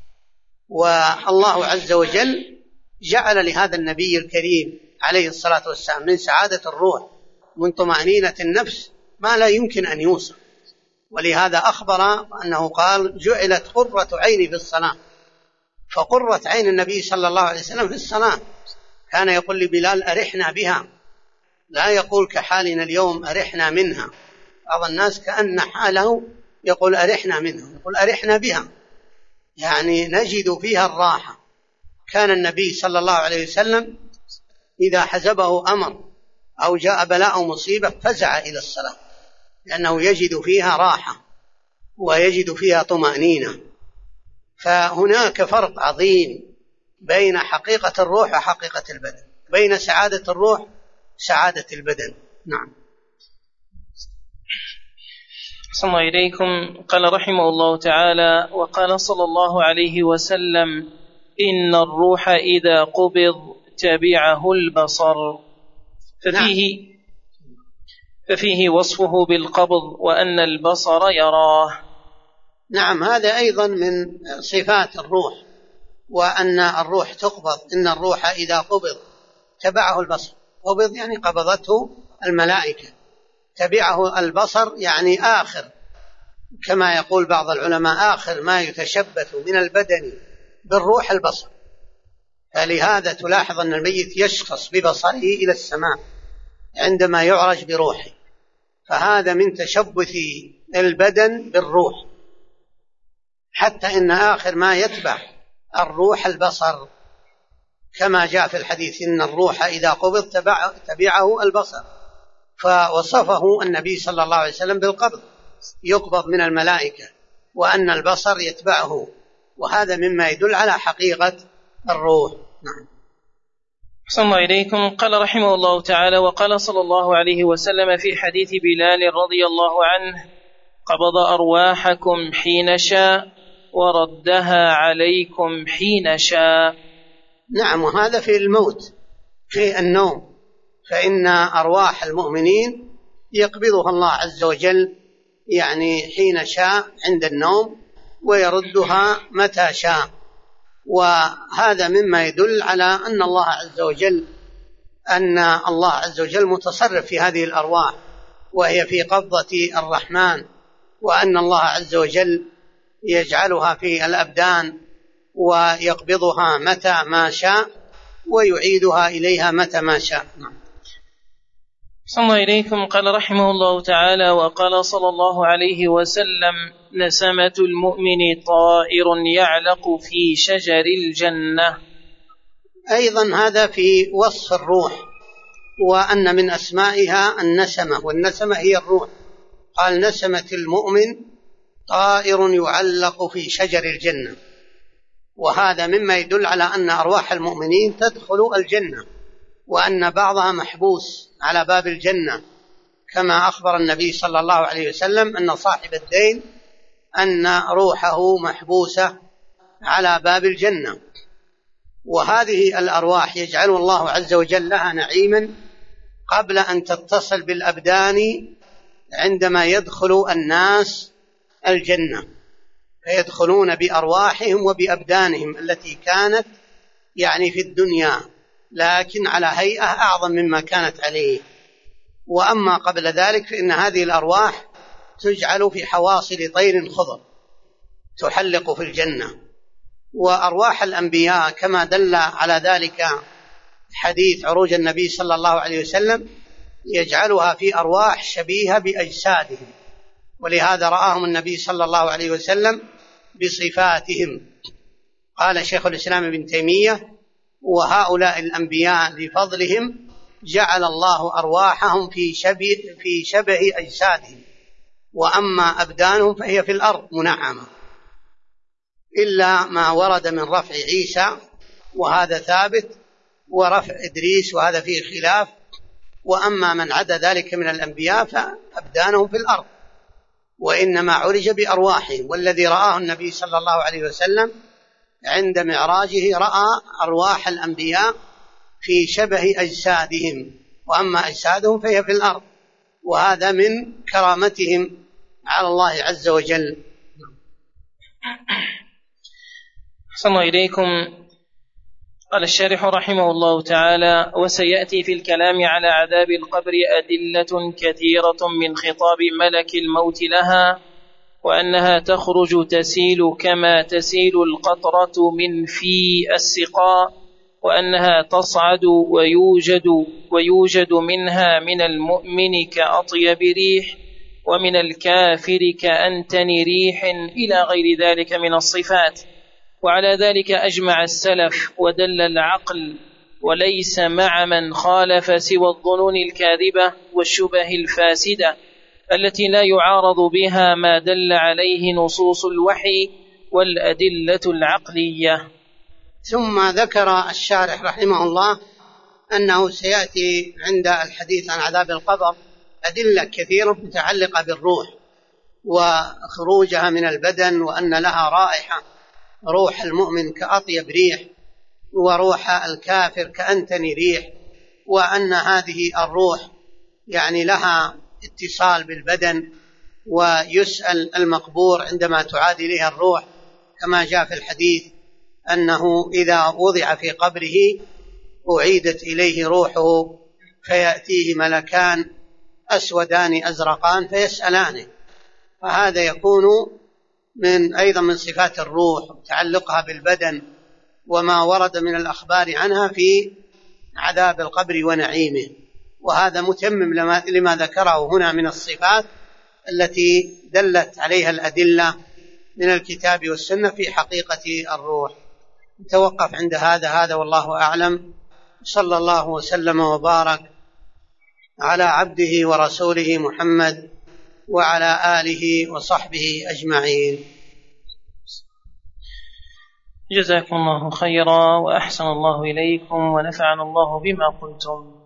والله عز وجل جعل لهذا النبي الكريم عليه الصلاة والسلام من سعادة الروح، من طمأنينة النفس، ما لا يمكن أن يوصف. ولهذا أخبر أنه قال: جعلت قرة عيني في الصلاة. فقرة عين النبي صلى الله عليه وسلم في الصلاة. كان يقول لبلال: أرحنا بها، لا يقول كحالنا اليوم أرحنا منها. بعض الناس كأن حاله يقول أرحنا منها، يقول أرحنا بها، يعني نجد فيها الراحة. كان النبي صلى الله عليه وسلم إذا حزبه أمر أو جاء بلاء مصيبة فزع إلى الصلاة، لأنه يجد فيها راحة ويجد فيها طمأنينة. فهناك فرق عظيم بين حقيقة الروح وحقيقة البدن، بين سعادة الروح سعادة البدن. نعم. أحسن الله إليكم. قال رحمه الله تعالى: وقال صلى الله عليه وسلم: إن الروح إذا قبض تبعه البصر. ففيه وصفه بالقبض وأن البصر يراه. نعم، هذا أيضا من صفات الروح، وأن الروح تقبض، إن الروح إذا قبض تبعه البصر. قبض يعني قبضته الملائكة، تبعه البصر يعني آخر، كما يقول بعض العلماء آخر ما يتشبث من البدن بالروح البصر. فلهذا تلاحظ أن الميت يشخص ببصره إلى السماء عندما يعرج بروحه، فهذا من تشبث البدن بالروح، حتى إن آخر ما يتبع الروح البصر، كما جاء في الحديث إن الروح إذا قبض تبعه البصر. فوصفه النبي صلى الله عليه وسلم بالقبض، يقبض من الملائكة، وأن البصر يتبعه، وهذا مما يدل على حقيقة الروح. نعم. أحسن الله إليكم. قال رحمه الله تعالى: وقال صلى الله عليه وسلم في حديث بلال رضي الله عنه: قبض أرواحكم حين شاء وردها عليكم حين شاء. نعم، وهذا في الموت، في النوم، فإن أرواح المؤمنين يقبضها الله عز وجل يعني حين شاء عند النوم، ويردها متى شاء. وهذا مما يدل على أن الله عز وجل متصرف في هذه الأرواح، وهي في قبضة الرحمن، وأن الله عز وجل يجعلها في الأبدان ويقبضها متى ما شاء ويعيدها إليها متى ما شاء. صلى الله إليكم. قال رحمه الله تعالى: وقال صلى الله عليه وسلم: نسمة المؤمن طائر يعلق في شجر الجنة. أيضا هذا في وصف الروح، وأن من أسمائها النسمة، والنسمة هي الروح. قال: نسمة المؤمن طائر يعلق في شجر الجنة. وهذا مما يدل على أن أرواح المؤمنين تدخل الجنة، وأن بعضها محبوس على باب الجنة، كما أخبر النبي صلى الله عليه وسلم أن صاحب الدين أن روحه محبوسة على باب الجنة. وهذه الأرواح يجعل الله عز وجل لها نعيما قبل أن تتصل بالأبدان عندما يدخل الناس الجنة، فيدخلون بأرواحهم وبأبدانهم التي كانت يعني في الدنيا، لكن على هيئة أعظم مما كانت عليه. وأما قبل ذلك فإن هذه الأرواح تجعل في حواصل طير خضر تحلق في الجنة. وأرواح الأنبياء كما دل على ذلك حديث عروج النبي صلى الله عليه وسلم يجعلها في أرواح شبيهة بأجسادهم، ولهذا رآهم النبي صلى الله عليه وسلم بصفاتهم. قال شيخ الإسلام ابن تيمية: وهؤلاء الأنبياء لفضلهم جعل الله أرواحهم في شبه أجسادهم، وأما أبدانهم فهي في الأرض منعمة، إلا ما ورد من رفع عيسى وهذا ثابت، ورفع إدريس وهذا فيه خلاف. وأما من عدا ذلك من الأنبياء فأبدانهم في الأرض، وإنما عرج بأرواحهم. والذي رآه النبي صلى الله عليه وسلم عند معراجه رأى أرواح الأنبياء في شبه أجسادهم، وأما أجسادهم فهي في الأرض، وهذا من كرامتهم على الله عز وجل. أحسن الله إليكم. قال الشارح رحمه الله تعالى: وسيأتي في الكلام على عذاب القبر أدلة كثيرة من خطاب ملك الموت لها، وأنها تخرج تسيل كما تسيل القطرة من في السقاء، وأنها تصعد ويوجد منها من المؤمن كأطيب ريح، ومن الكافر كأنتن ريح، إلى غير ذلك من الصفات. وعلى ذلك أجمع السلف ودل العقل، وليس مع من خالف سوى الظنون الكاذبة والشبه الفاسدة التي لا يعارض بها ما دل عليه نصوص الوحي والأدلة العقلية. ثم ذكر الشارح رحمه الله أنه سيأتي عند الحديث عن عذاب القبر أدلة كثيرة متعلقة بالروح وخروجها من البدن، وأن لها رائحة، روح المؤمن كأطيب ريح، وروح الكافر كأنتن ريح، وأن هذه الروح يعني لها اتصال بالبدن، ويسأل المقبور عندما تعاد إليها الروح كما جاء في الحديث أنه إذا وضع في قبره أعيدت إليه روحه فيأتيه ملكان أسودان أزرقان فيسألانه، فهذا يكون أيضا من صفات الروح وتعلقها بالبدن وما ورد من الأخبار عنها في عذاب القبر ونعيمه، وهذا متمم لما ذكره هنا من الصفات التي دلت عليها الأدلة من الكتاب والسنة في حقيقة الروح. نتوقف عند هذا والله أعلم. صلى الله وسلم وبارك على عبده ورسوله محمد وعلى آله وصحبه أجمعين. جزاكم الله خيرا وأحسن الله إليكم ونفعنا الله بما قلتم.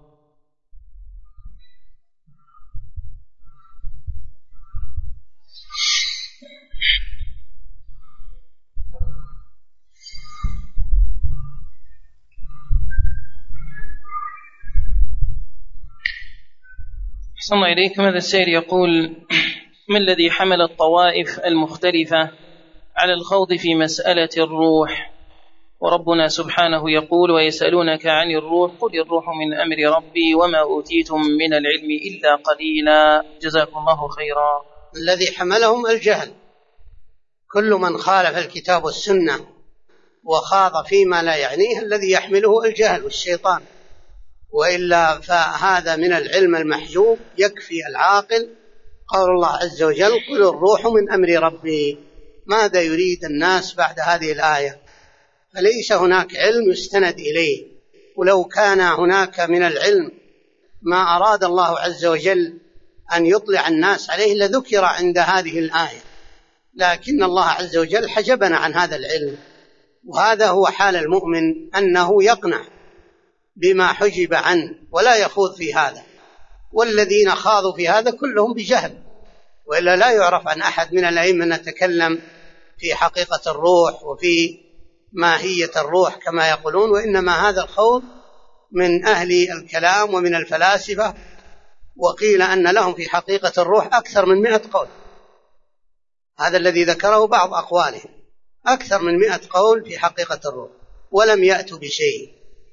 أحسن الله إليكم. هذا السائل يقول: ما الذي حمل الطوائف المختلفة على الخوض في مسألة الروح، وربنا سبحانه يقول: ويسألونك عن الروح قل الروح من أمر ربي وما أوتيتم من العلم إلا قليلا. جزاكم الله خيرا. الذي حملهم الجهل، كل من خالف الكتاب والسنة وخاض فيما لا يعنيه الذي يحمله الجهل والشيطان، وإلا فهذا من العلم المحجوب. يكفي العاقل قول الله عز وجل: قل الروح من أمر ربي. ماذا يريد الناس بعد هذه الآية؟ فليس هناك علم يستند إليه، ولو كان هناك من العلم ما أراد الله عز وجل أن يطلع الناس عليه لذكر عند هذه الآية، لكن الله عز وجل حجبنا عن هذا العلم. وهذا هو حال المؤمن، أنه يقنع بما حجب عنه ولا يخوض في هذا، والذين خاضوا في هذا كلهم بجهل، وإلا لا يعرف عن أحد من الأئمة نتكلم في حقيقة الروح وفي ماهية الروح كما يقولون، وإنما هذا الخوض من أهل الكلام ومن الفلاسفة، وقيل أن لهم في حقيقة الروح أكثر من 100 قول. هذا الذي ذكره بعض أقوالهم، أكثر من 100 قول في حقيقة الروح، ولم يأتوا بشيء.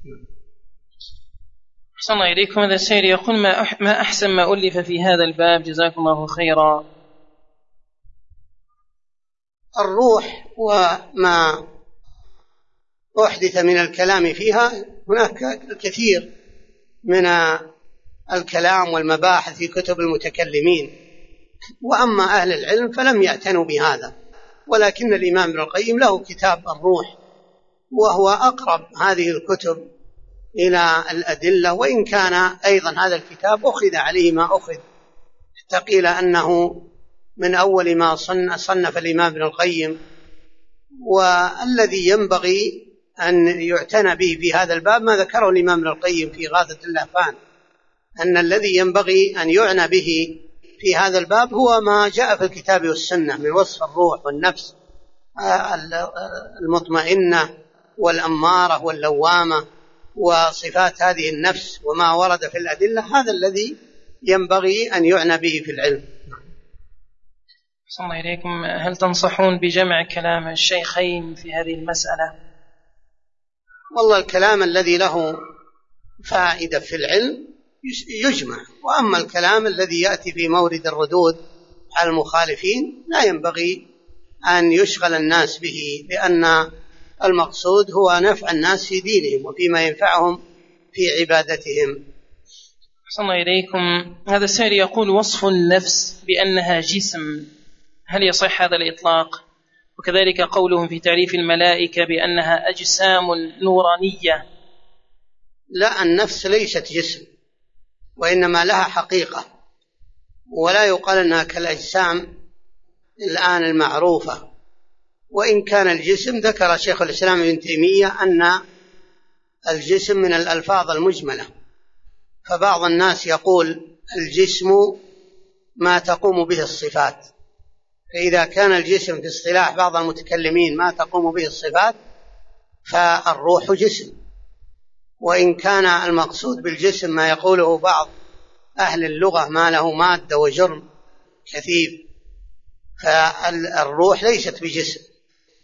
أحسن الله إليكم. هذا السائل يقول: ما أحسن ما ألف في هذا الباب؟ جزاكم الله خيرا. الروح وما أحدث من الكلام فيها، هناك الكثير من الكلام والمباحث في كتب المتكلمين، وأما أهل العلم فلم يعتنوا بهذا. ولكن الإمام ابن القيم له كتاب الروح، وهو أقرب هذه الكتب إلى الأدلة، وإن كان أيضا هذا الكتاب أخذ عليه ما أخذ، حتى قيل أنه من أول ما صنف الإمام ابن القيم. والذي ينبغي أن يعتنى به في هذا الباب ما ذكره الإمام ابن القيم في غاثة اللهفان، أن الذي ينبغي أن يعنى به في هذا الباب هو ما جاء في الكتاب والسنة من وصف الروح والنفس المطمئنة والأمارة واللوامة وصفات هذه النفس وما ورد في الأدلة. هذا الذي ينبغي أن يعنى به في العلم. صلى الله إليكم. هل تنصحون بجمع كلام الشيخين في هذه المسألة؟ والله الكلام الذي له فائدة في العلم يجمع، وأما الكلام الذي يأتي في مورد الردود على المخالفين لا ينبغي أن يشغل الناس به، لأن المقصود هو نفع الناس في دينهم وفيما ينفعهم في عبادتهم. صلى الله إليكم. هذا السائل يقول: وصف النفس بأنها جسم، هل يصح هذا الإطلاق؟ وكذلك قولهم في تعريف الملائكة بأنها أجسام نورانية. لا، النفس ليست جسم، وإنما لها حقيقة، ولا يقال أنها كالأجسام الآن المعروفة. وإن كان الجسم، ذكر شيخ الإسلام ابن تيمية أن الجسم من الألفاظ المجملة، فبعض الناس يقول الجسم ما تقوم به الصفات، فإذا كان الجسم في اصطلاح بعض المتكلمين ما تقوم به الصفات فالروح جسم. وإن كان المقصود بالجسم ما يقوله بعض أهل اللغة ما له مادة وجرم كثيف، فالروح ليست بجسم،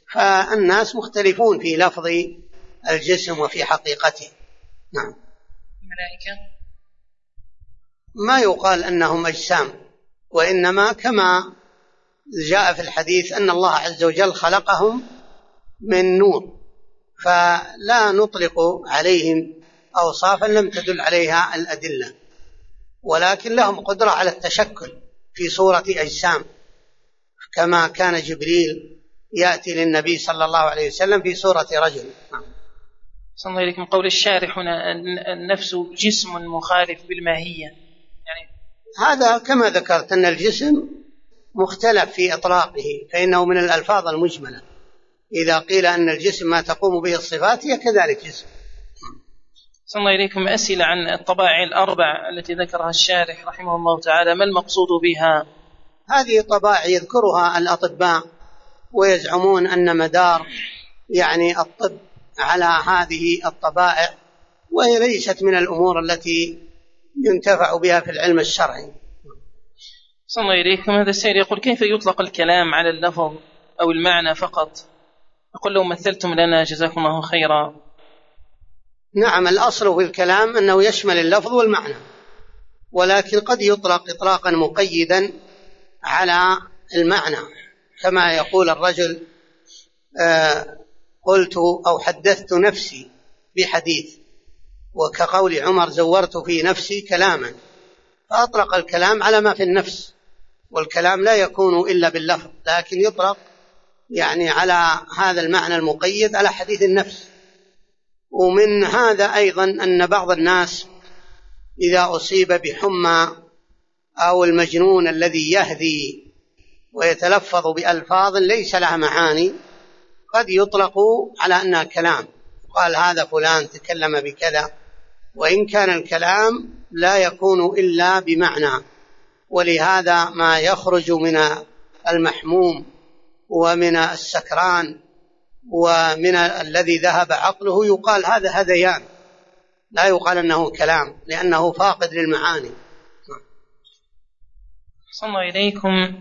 فالناس مختلفون في لفظ الجسم وفي حقيقته. نعم. الملائكة ما يقال أنهم أجسام، وإنما كما جاء في الحديث أن الله عز وجل خلقهم من نور، فلا نطلق عليهم أوصافا لم تدل عليها الأدلة، ولكن لهم قدرة على التشكل في صورة أجسام، كما كان جبريل يأتي للنبي صلى الله عليه وسلم في صورة رجل. صلى الله عليكم. قول الشارح هنا النفس جسم مخالف بالماهية، يعني هذا كما ذكرت أن الجسم مختلف في إطلاقه، فإنه من الألفاظ المجملة. إذا قيل أن الجسم ما تقوم به الصفات هي كذلك جسم. صلى الله عليكم. أسئلة عن الطبائع الأربع التي ذكرها الشارح رحمه الله تعالى، ما المقصود بها؟ هذه طبائع يذكرها الأطباء ويزعمون أن مدار يعني الطب على هذه الطبائع، وهي ليست من الأمور التي ينتفع بها في العلم الشرعي. صلى الله عليكم. هذا السائل يقول: كيف يطلق الكلام على اللفظ أو المعنى فقط؟ أقول لو مثلتم لنا جزاكم الله خيرا. نعم، الأصل في الكلام أنه يشمل اللفظ والمعنى، ولكن قد يطلق إطلاقا مقيدا على المعنى، كما يقول الرجل قلت أو حدثت نفسي بحديث، وكقول عمر زورت في نفسي كلاما، فأطلق الكلام على ما في النفس، والكلام لا يكون إلا باللفظ، لكن يطلق يعني على هذا المعنى المقيد على حديث النفس. ومن هذا أيضا أن بعض الناس إذا أصيب بحمى أو المجنون الذي يهذي ويتلفظ بألفاظ ليس لها معاني قد يطلق على أنها كلام، قال هذا فلان تكلم بكذا، وإن كان الكلام لا يكون إلا بمعنى. ولهذا ما يخرج من المحموم ومن السكران ومن الذي ذهب عقله يقال هذا هذيان، لا يقال أنه كلام، لأنه فاقد للمعاني. صلى الله إليكم.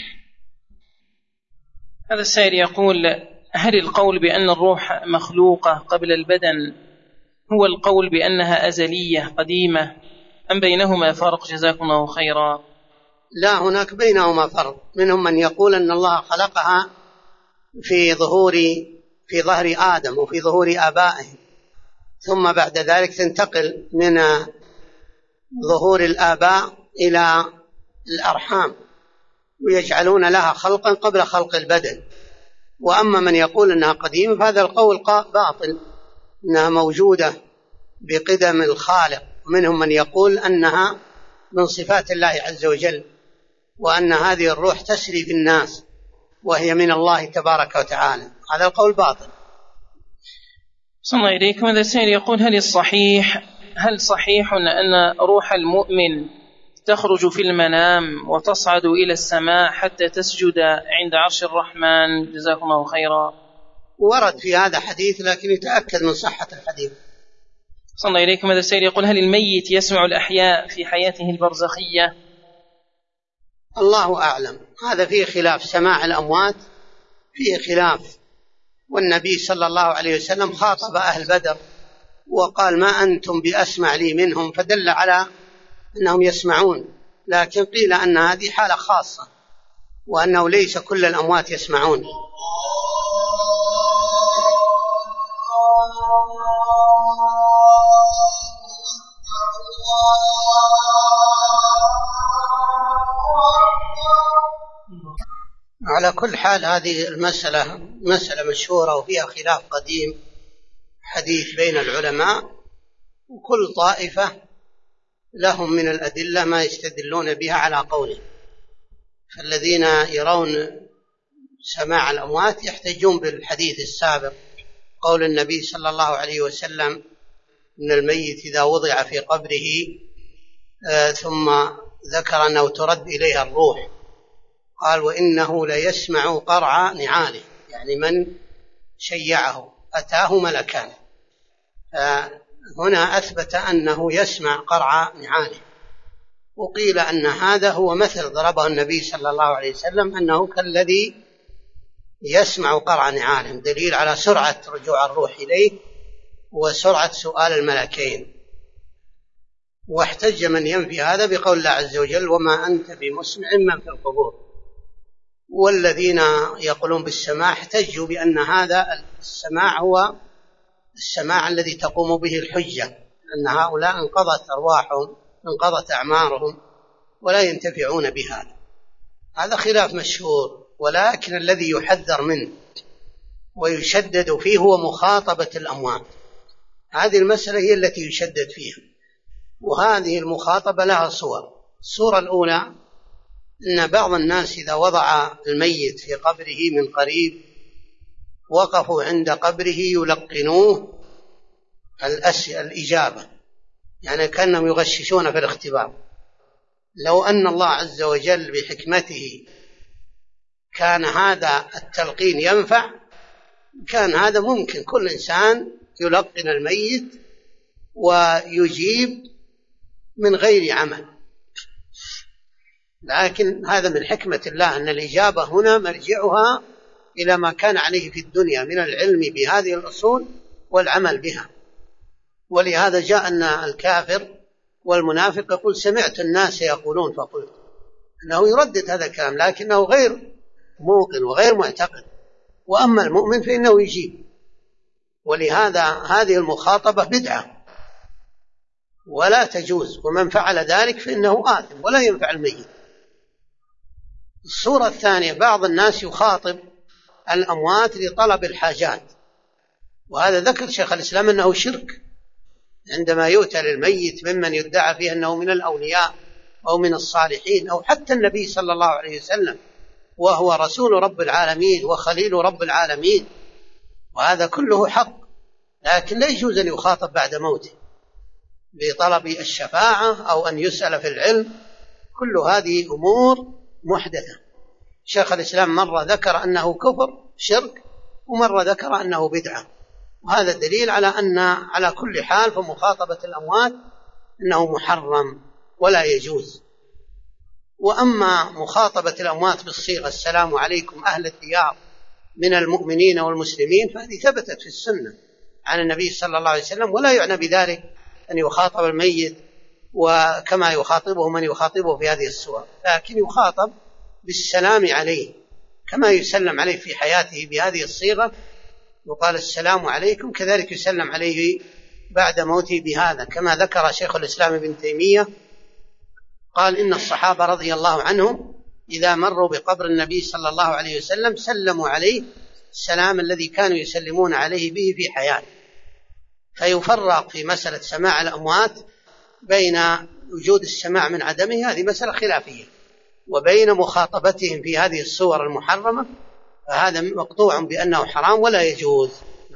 هذا السائل يقول: هل القول بأن الروح مخلوقة قبل البدن هو القول بأنها أزلية قديمة، أم بينهما فرق جزاكم الله خيرا؟ لا، هناك بينهما فرق. منهم من يقول أن الله خلقها في ظهر آدم وفي ظهور آبائه، ثم بعد ذلك تنتقل من ظهور الآباء إلى الأرحام، ويجعلون لها خلقا قبل خلق البدن. وأما من يقول أنها قديمة فهذا القول باطل، أنها موجودة بقدم الخالق. منهم من يقول أنها من صفات الله عز وجل، وأن هذه الروح تسري في الناس وهي من الله تبارك وتعالى. هذا القول باطل. صلى الله إليكم. هذا السائل يقول: هل صحيح أن روح المؤمن تخرج في المنام وتصعد إلى السماء حتى تسجد عند عرش الرحمن جزاكم الله خيرا؟ ورد في هذا حديث، لكن يتأكد من صحة الحديث. صلى الله إليكم. هذا السائل يقول: هل الميت يسمع الأحياء في حياته البرزخية؟ الله أعلم، هذا فيه خلاف. سماع الأموات فيه خلاف، والنبي صلى الله عليه وسلم خاطب أهل بدر وقال ما أنتم بأسمع لي منهم، فدل على أنهم يسمعون، لكن قيل أن هذه حالة خاصة، وأنه ليس كل الأموات يسمعون. على كل حال هذه المسألة مسألة مشهورة وفيها خلاف قديم حديث بين العلماء، وكل طائفة لهم من الأدلة ما يستدلون بها على قوله. فالذين يرون سماع الأموات يحتجون بالحديث السابق، قول النبي صلى الله عليه وسلم إن الميت إذا وضع في قبره ثم ذكر أنه ترد إليها الروح، قال وإنه ليسمع قرع نعاله، يعني من شيعه أتاه ملكان. هنا أثبت أنه يسمع قرع نعاله، وقيل أن هذا هو مثل ضربه النبي صلى الله عليه وسلم، أنه كالذي يسمع قرع نعالهم، دليل على سرعة رجوع الروح إليه وسرعة سؤال الملكين. واحتج من ينفي هذا بقول الله عز وجل: وما أنت بمسمع من في القبور. والذين يقولون بالسماع احتجوا بأن هذا السماع هو السماع الذي تقوم به الحجة، أن هؤلاء انقضت أرواحهم، انقضت أعمارهم، ولا ينتفعون بهذا. هذا خلاف مشهور، ولكن الذي يحذر منه ويشدد فيه هو مخاطبة الأموات. هذه المسألة هي التي يشدد فيها، وهذه المخاطبة لها صور. الصورة الأولى أن بعض الناس إذا وضع الميت في قبره من قريب وقفوا عند قبره يلقنوه الإجابة، يعني كأنهم يغششون في الاختبار. لو أن الله عز وجل بحكمته كان هذا التلقين ينفع، كان هذا ممكن كل إنسان يلقن الميت ويجيب من غير عمل، لكن هذا من حكمة الله أن الإجابة هنا مرجعها إلى ما كان عليه في الدنيا من العلم بهذه الأصول والعمل بها. ولهذا جاء أن الكافر والمنافق يقول: سمعت الناس يقولون فقلت، أنه يردد هذا الكلام لكنه غير موقن وغير معتقد. وأما المؤمن فإنه يجيب. ولهذا هذه المخاطبة بدعة ولا تجوز، ومن فعل ذلك فإنه آثم ولا ينفع الميت. الصورة الثانية: بعض الناس يخاطب الأموات لطلب الحاجات، وهذا ذكر شيخ الإسلام أنه شرك عندما يؤتى للميت ممن يدعى فيه أنه من الأولياء أو من الصالحين أو حتى النبي صلى الله عليه وسلم، وهو رسول رب العالمين وخليل رب العالمين، وهذا كله حق، لكن لا يجوز أن يخاطب بعد موته بطلب الشفاعة أو أن يسأل في العلم. كل هذه أمور محدثة. شيخ الإسلام مرة ذكر أنه كفر شرك، ومرة ذكر أنه بدعة، وهذا دليل على أن على كل حال فمخاطبة الأموات أنه محرم ولا يجوز. وأما مخاطبة الأموات بالصيغة: السلام عليكم أهل الديار من المؤمنين والمسلمين، فهذه ثبتت في السنة عن النبي صلى الله عليه وسلم، ولا يعنى بذلك أن يخاطب الميت وكما يخاطبه من يخاطبه في هذه الصور، لكن يخاطب بالسلام عليه كما يسلم عليه في حياته بهذه الصيغة، وقال: السلام عليكم، كذلك يسلم عليه بعد موته بهذا، كما ذكر شيخ الإسلام ابن تيمية قال: إن الصحابة رضي الله عنهم إذا مروا بقبر النبي صلى الله عليه وسلم سلموا عليه السلام الذي كانوا يسلمون عليه به في حياته. فيفرق في مسألة سماع الأموات بين وجود السماع من عدمه، هذه مسألة خلافية، وبين مخاطبتهم في هذه الصور المحرمة، فهذا مقطوع بأنه حرام ولا يجوز.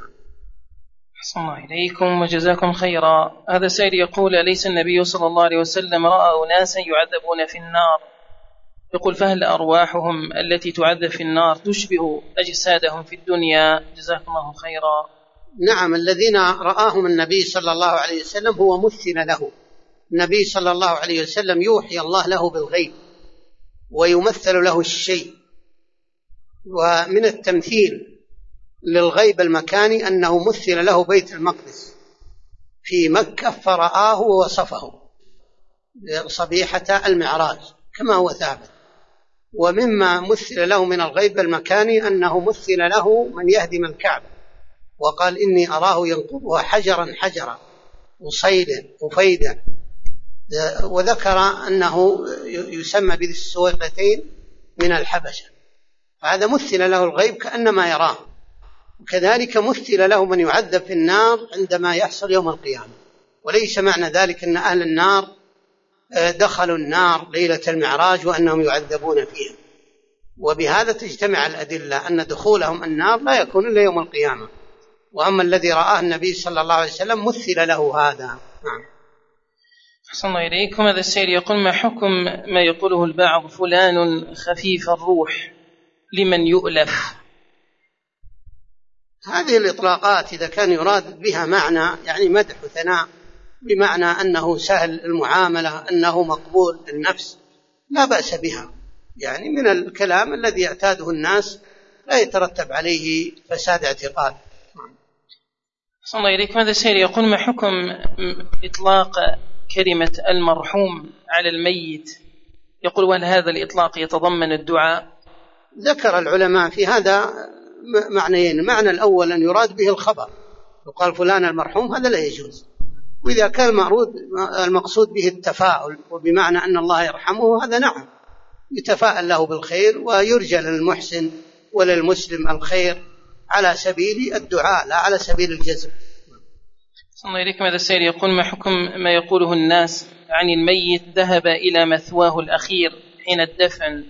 أحسن الله إليكم وجزاكم خيرا. هذا سائل يقول: أليس النبي صلى الله عليه وسلم رأى أناسا يعذبون في النار؟ يقول: فهل أرواحهم التي تعذب في النار تشبه أجسادهم في الدنيا؟ جزاكم الله خيرا. نعم، الذين رآهم النبي صلى الله عليه وسلم هو مثل له. النبي صلى الله عليه وسلم يوحي الله له بالغيب ويمثل له الشيء، ومن التمثيل للغيب المكاني أنه مثل له بيت المقدس في مكة فرآه ووصفه صبيحة المعراج كما هو ثابت. ومما مثل له من الغيب المكاني أنه مثل له من يهدم الكعبة وقال: إني أراه ينقضها حجرا حجرا أفيدا، وذكر أنه يسمى بذي السويقتين من الحبشة. فهذا مثل له الغيب كأنما يراه. وكذلك مثل له من يعذب في النار عندما يحصل يوم القيامة، وليس معنى ذلك أن أهل النار دخلوا النار ليلة المعراج وأنهم يعذبون فيها. وبهذا تجتمع الأدلة أن دخولهم النار لا يكون إلا يوم القيامة. وأما الذي رآه النبي صلى الله عليه وسلم مثل له هذا. نعم. أحسن الله إليكم. هذا السائل يقول: ما حكم ما يقوله البعض فلان خفيف الروح لمن يؤلف؟ هذه الإطلاقات إذا كان يراد بها معنى يعني مدح وثناء، بمعنى أنه سهل المعاملة، أنه مقبول النفس، لا بأس بها، يعني من الكلام الذي يعتاده الناس لا يترتب عليه فساد اعتقاد. صلى الله إليك. هذا سير يقول: ما حكم إطلاق كلمة المرحوم على الميت؟ يقول: وهل هذا الإطلاق يتضمن الدعاء؟ ذكر العلماء في هذا معنيين: معنى الأول أن يراد به الخبر، يقال فلان المرحوم، هذا لا يجوز. وإذا كان المقصود به التفاؤل، وبمعنى أن الله يرحمه، هذا نعم يتفاءل له بالخير ويرجى للمحسن وللمسلم الخير على سبيل الدعاء لا على سبيل الجزم. صلى الله إليكم. هذا السائل يقول: ما حكم ما يقوله الناس عن الميت ذهب إلى مثواه الأخير حين الدفن؟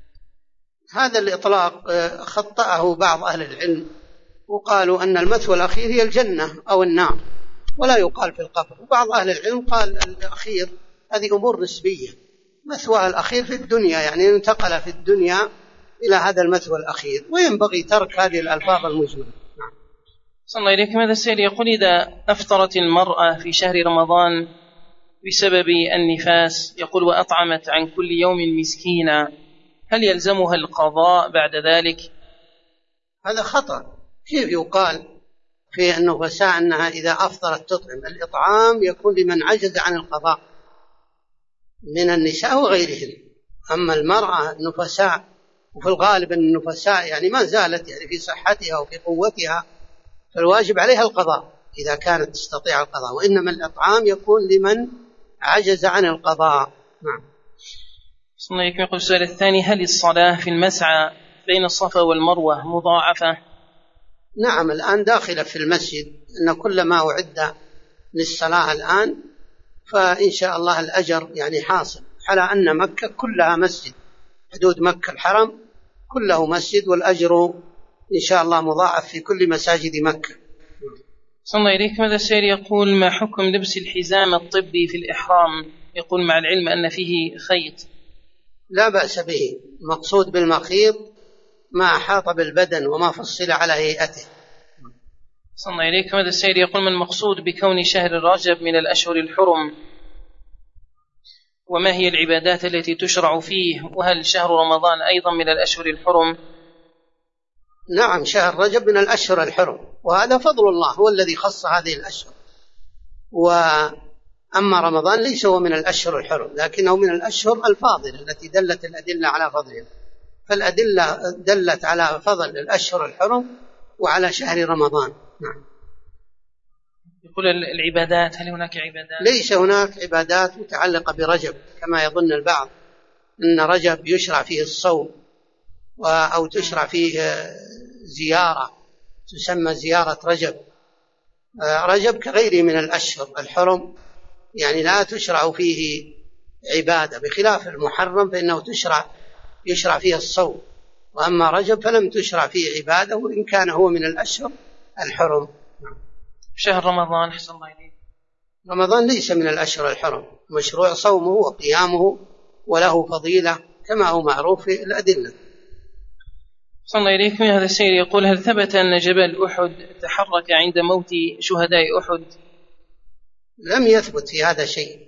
هذا الإطلاق خطأه بعض أهل العلم، وقالوا أن المثوى الأخير هي الجنة أو النار، ولا يقال في القبر. وبعض أهل العلم قال الأخير هذه أمور نسبية، مثوى الأخير في الدنيا، يعني انتقل في الدنيا إلى هذا المثوى الأخير، وينبغي ترك هذه الألفاظ المجملة. نعم. صلى الله عليكم. هذا السائل يقول: إذا أفطرت المرأة في شهر رمضان بسبب النفاس، يقول، وأطعمت عن كل يوم مسكينا، هل يلزمها القضاء بعد ذلك؟ هذا خطأ. كيف يقال في النفساء أنها إذا أفطرت تطعم؟ الإطعام يكون لمن عجز عن القضاء من النساء وغيرهن. أما المرأة النفساء، وفي الغالب أن النفساء يعني ما زالت يعني في صحتها وفي قوتها، فالواجب عليها القضاء إذا كانت تستطيع القضاء، وإنما الإطعام يكون لمن عجز عن القضاء. نعم. صلى الله عليه وسلم. يقول السؤال الثاني: هل الصلاة في المسعى بين الصفا والمروة مضاعفة؟ نعم، الآن داخلة في المسجد، أن كل ما أعد للصلاة الآن فإن شاء الله الأجر يعني حاصل، على أن مكة كلها مسجد، حدود مكة الحرم كله مسجد، والأجر إن شاء الله مضاعف في كل مساجد مكة. صلى الله عليكم. هذا السائل يقول: ما حكم لبس الحزام الطبي في الإحرام؟ يقول: مع العلم أن فيه خيط. لا بأس به، مقصود بالمخيط ما أحاط بالبدن وما فصل على هيئته. صلى الله عليكم. هذا السائل يقول: ما المقصود بكون شهر رجب من الأشهر الحرم؟ وما هي العبادات التي تشرع فيه؟ وهل شهر رمضان أيضا من الأشهر الحرم؟ نعم، شهر رجب من الأشهر الحرم، وهذا فضل الله هو الذي خص هذه الأشهر. وأما رمضان ليس هو من الأشهر الحرم، لكنه من الأشهر الفاضلة التي دلت الأدلة على فضلها، فالأدلة دلت على فضل الأشهر الحرم وعلى شهر رمضان. نعم. يقول: العبادات، هل هناك عبادات؟ ليس هناك عبادات متعلقة برجب كما يظن البعض، أن رجب يشرع فيه الصوم أو تشرع فيه زيارة تسمى زيارة رجب. رجب كغيره من الأشهر الحرم، يعني لا تشرع فيه عبادة، بخلاف المحرم فإنه يشرع فيه الصوم، وأما رجب فلم تشرع فيه عبادة وإن كان هو من الأشهر الحرم. شهر رمضان حسن الله إليك. رمضان ليس من الأشهر الحرم، مشروع صومه وقيامه وله فضيلة كما هو معروف في الأدلة. صلى الله إليكم. هذا السيد يقول: هل ثبت أن جبل أحد تحرك عند موت شهداء أحد؟ لم يثبت في هذا شيء.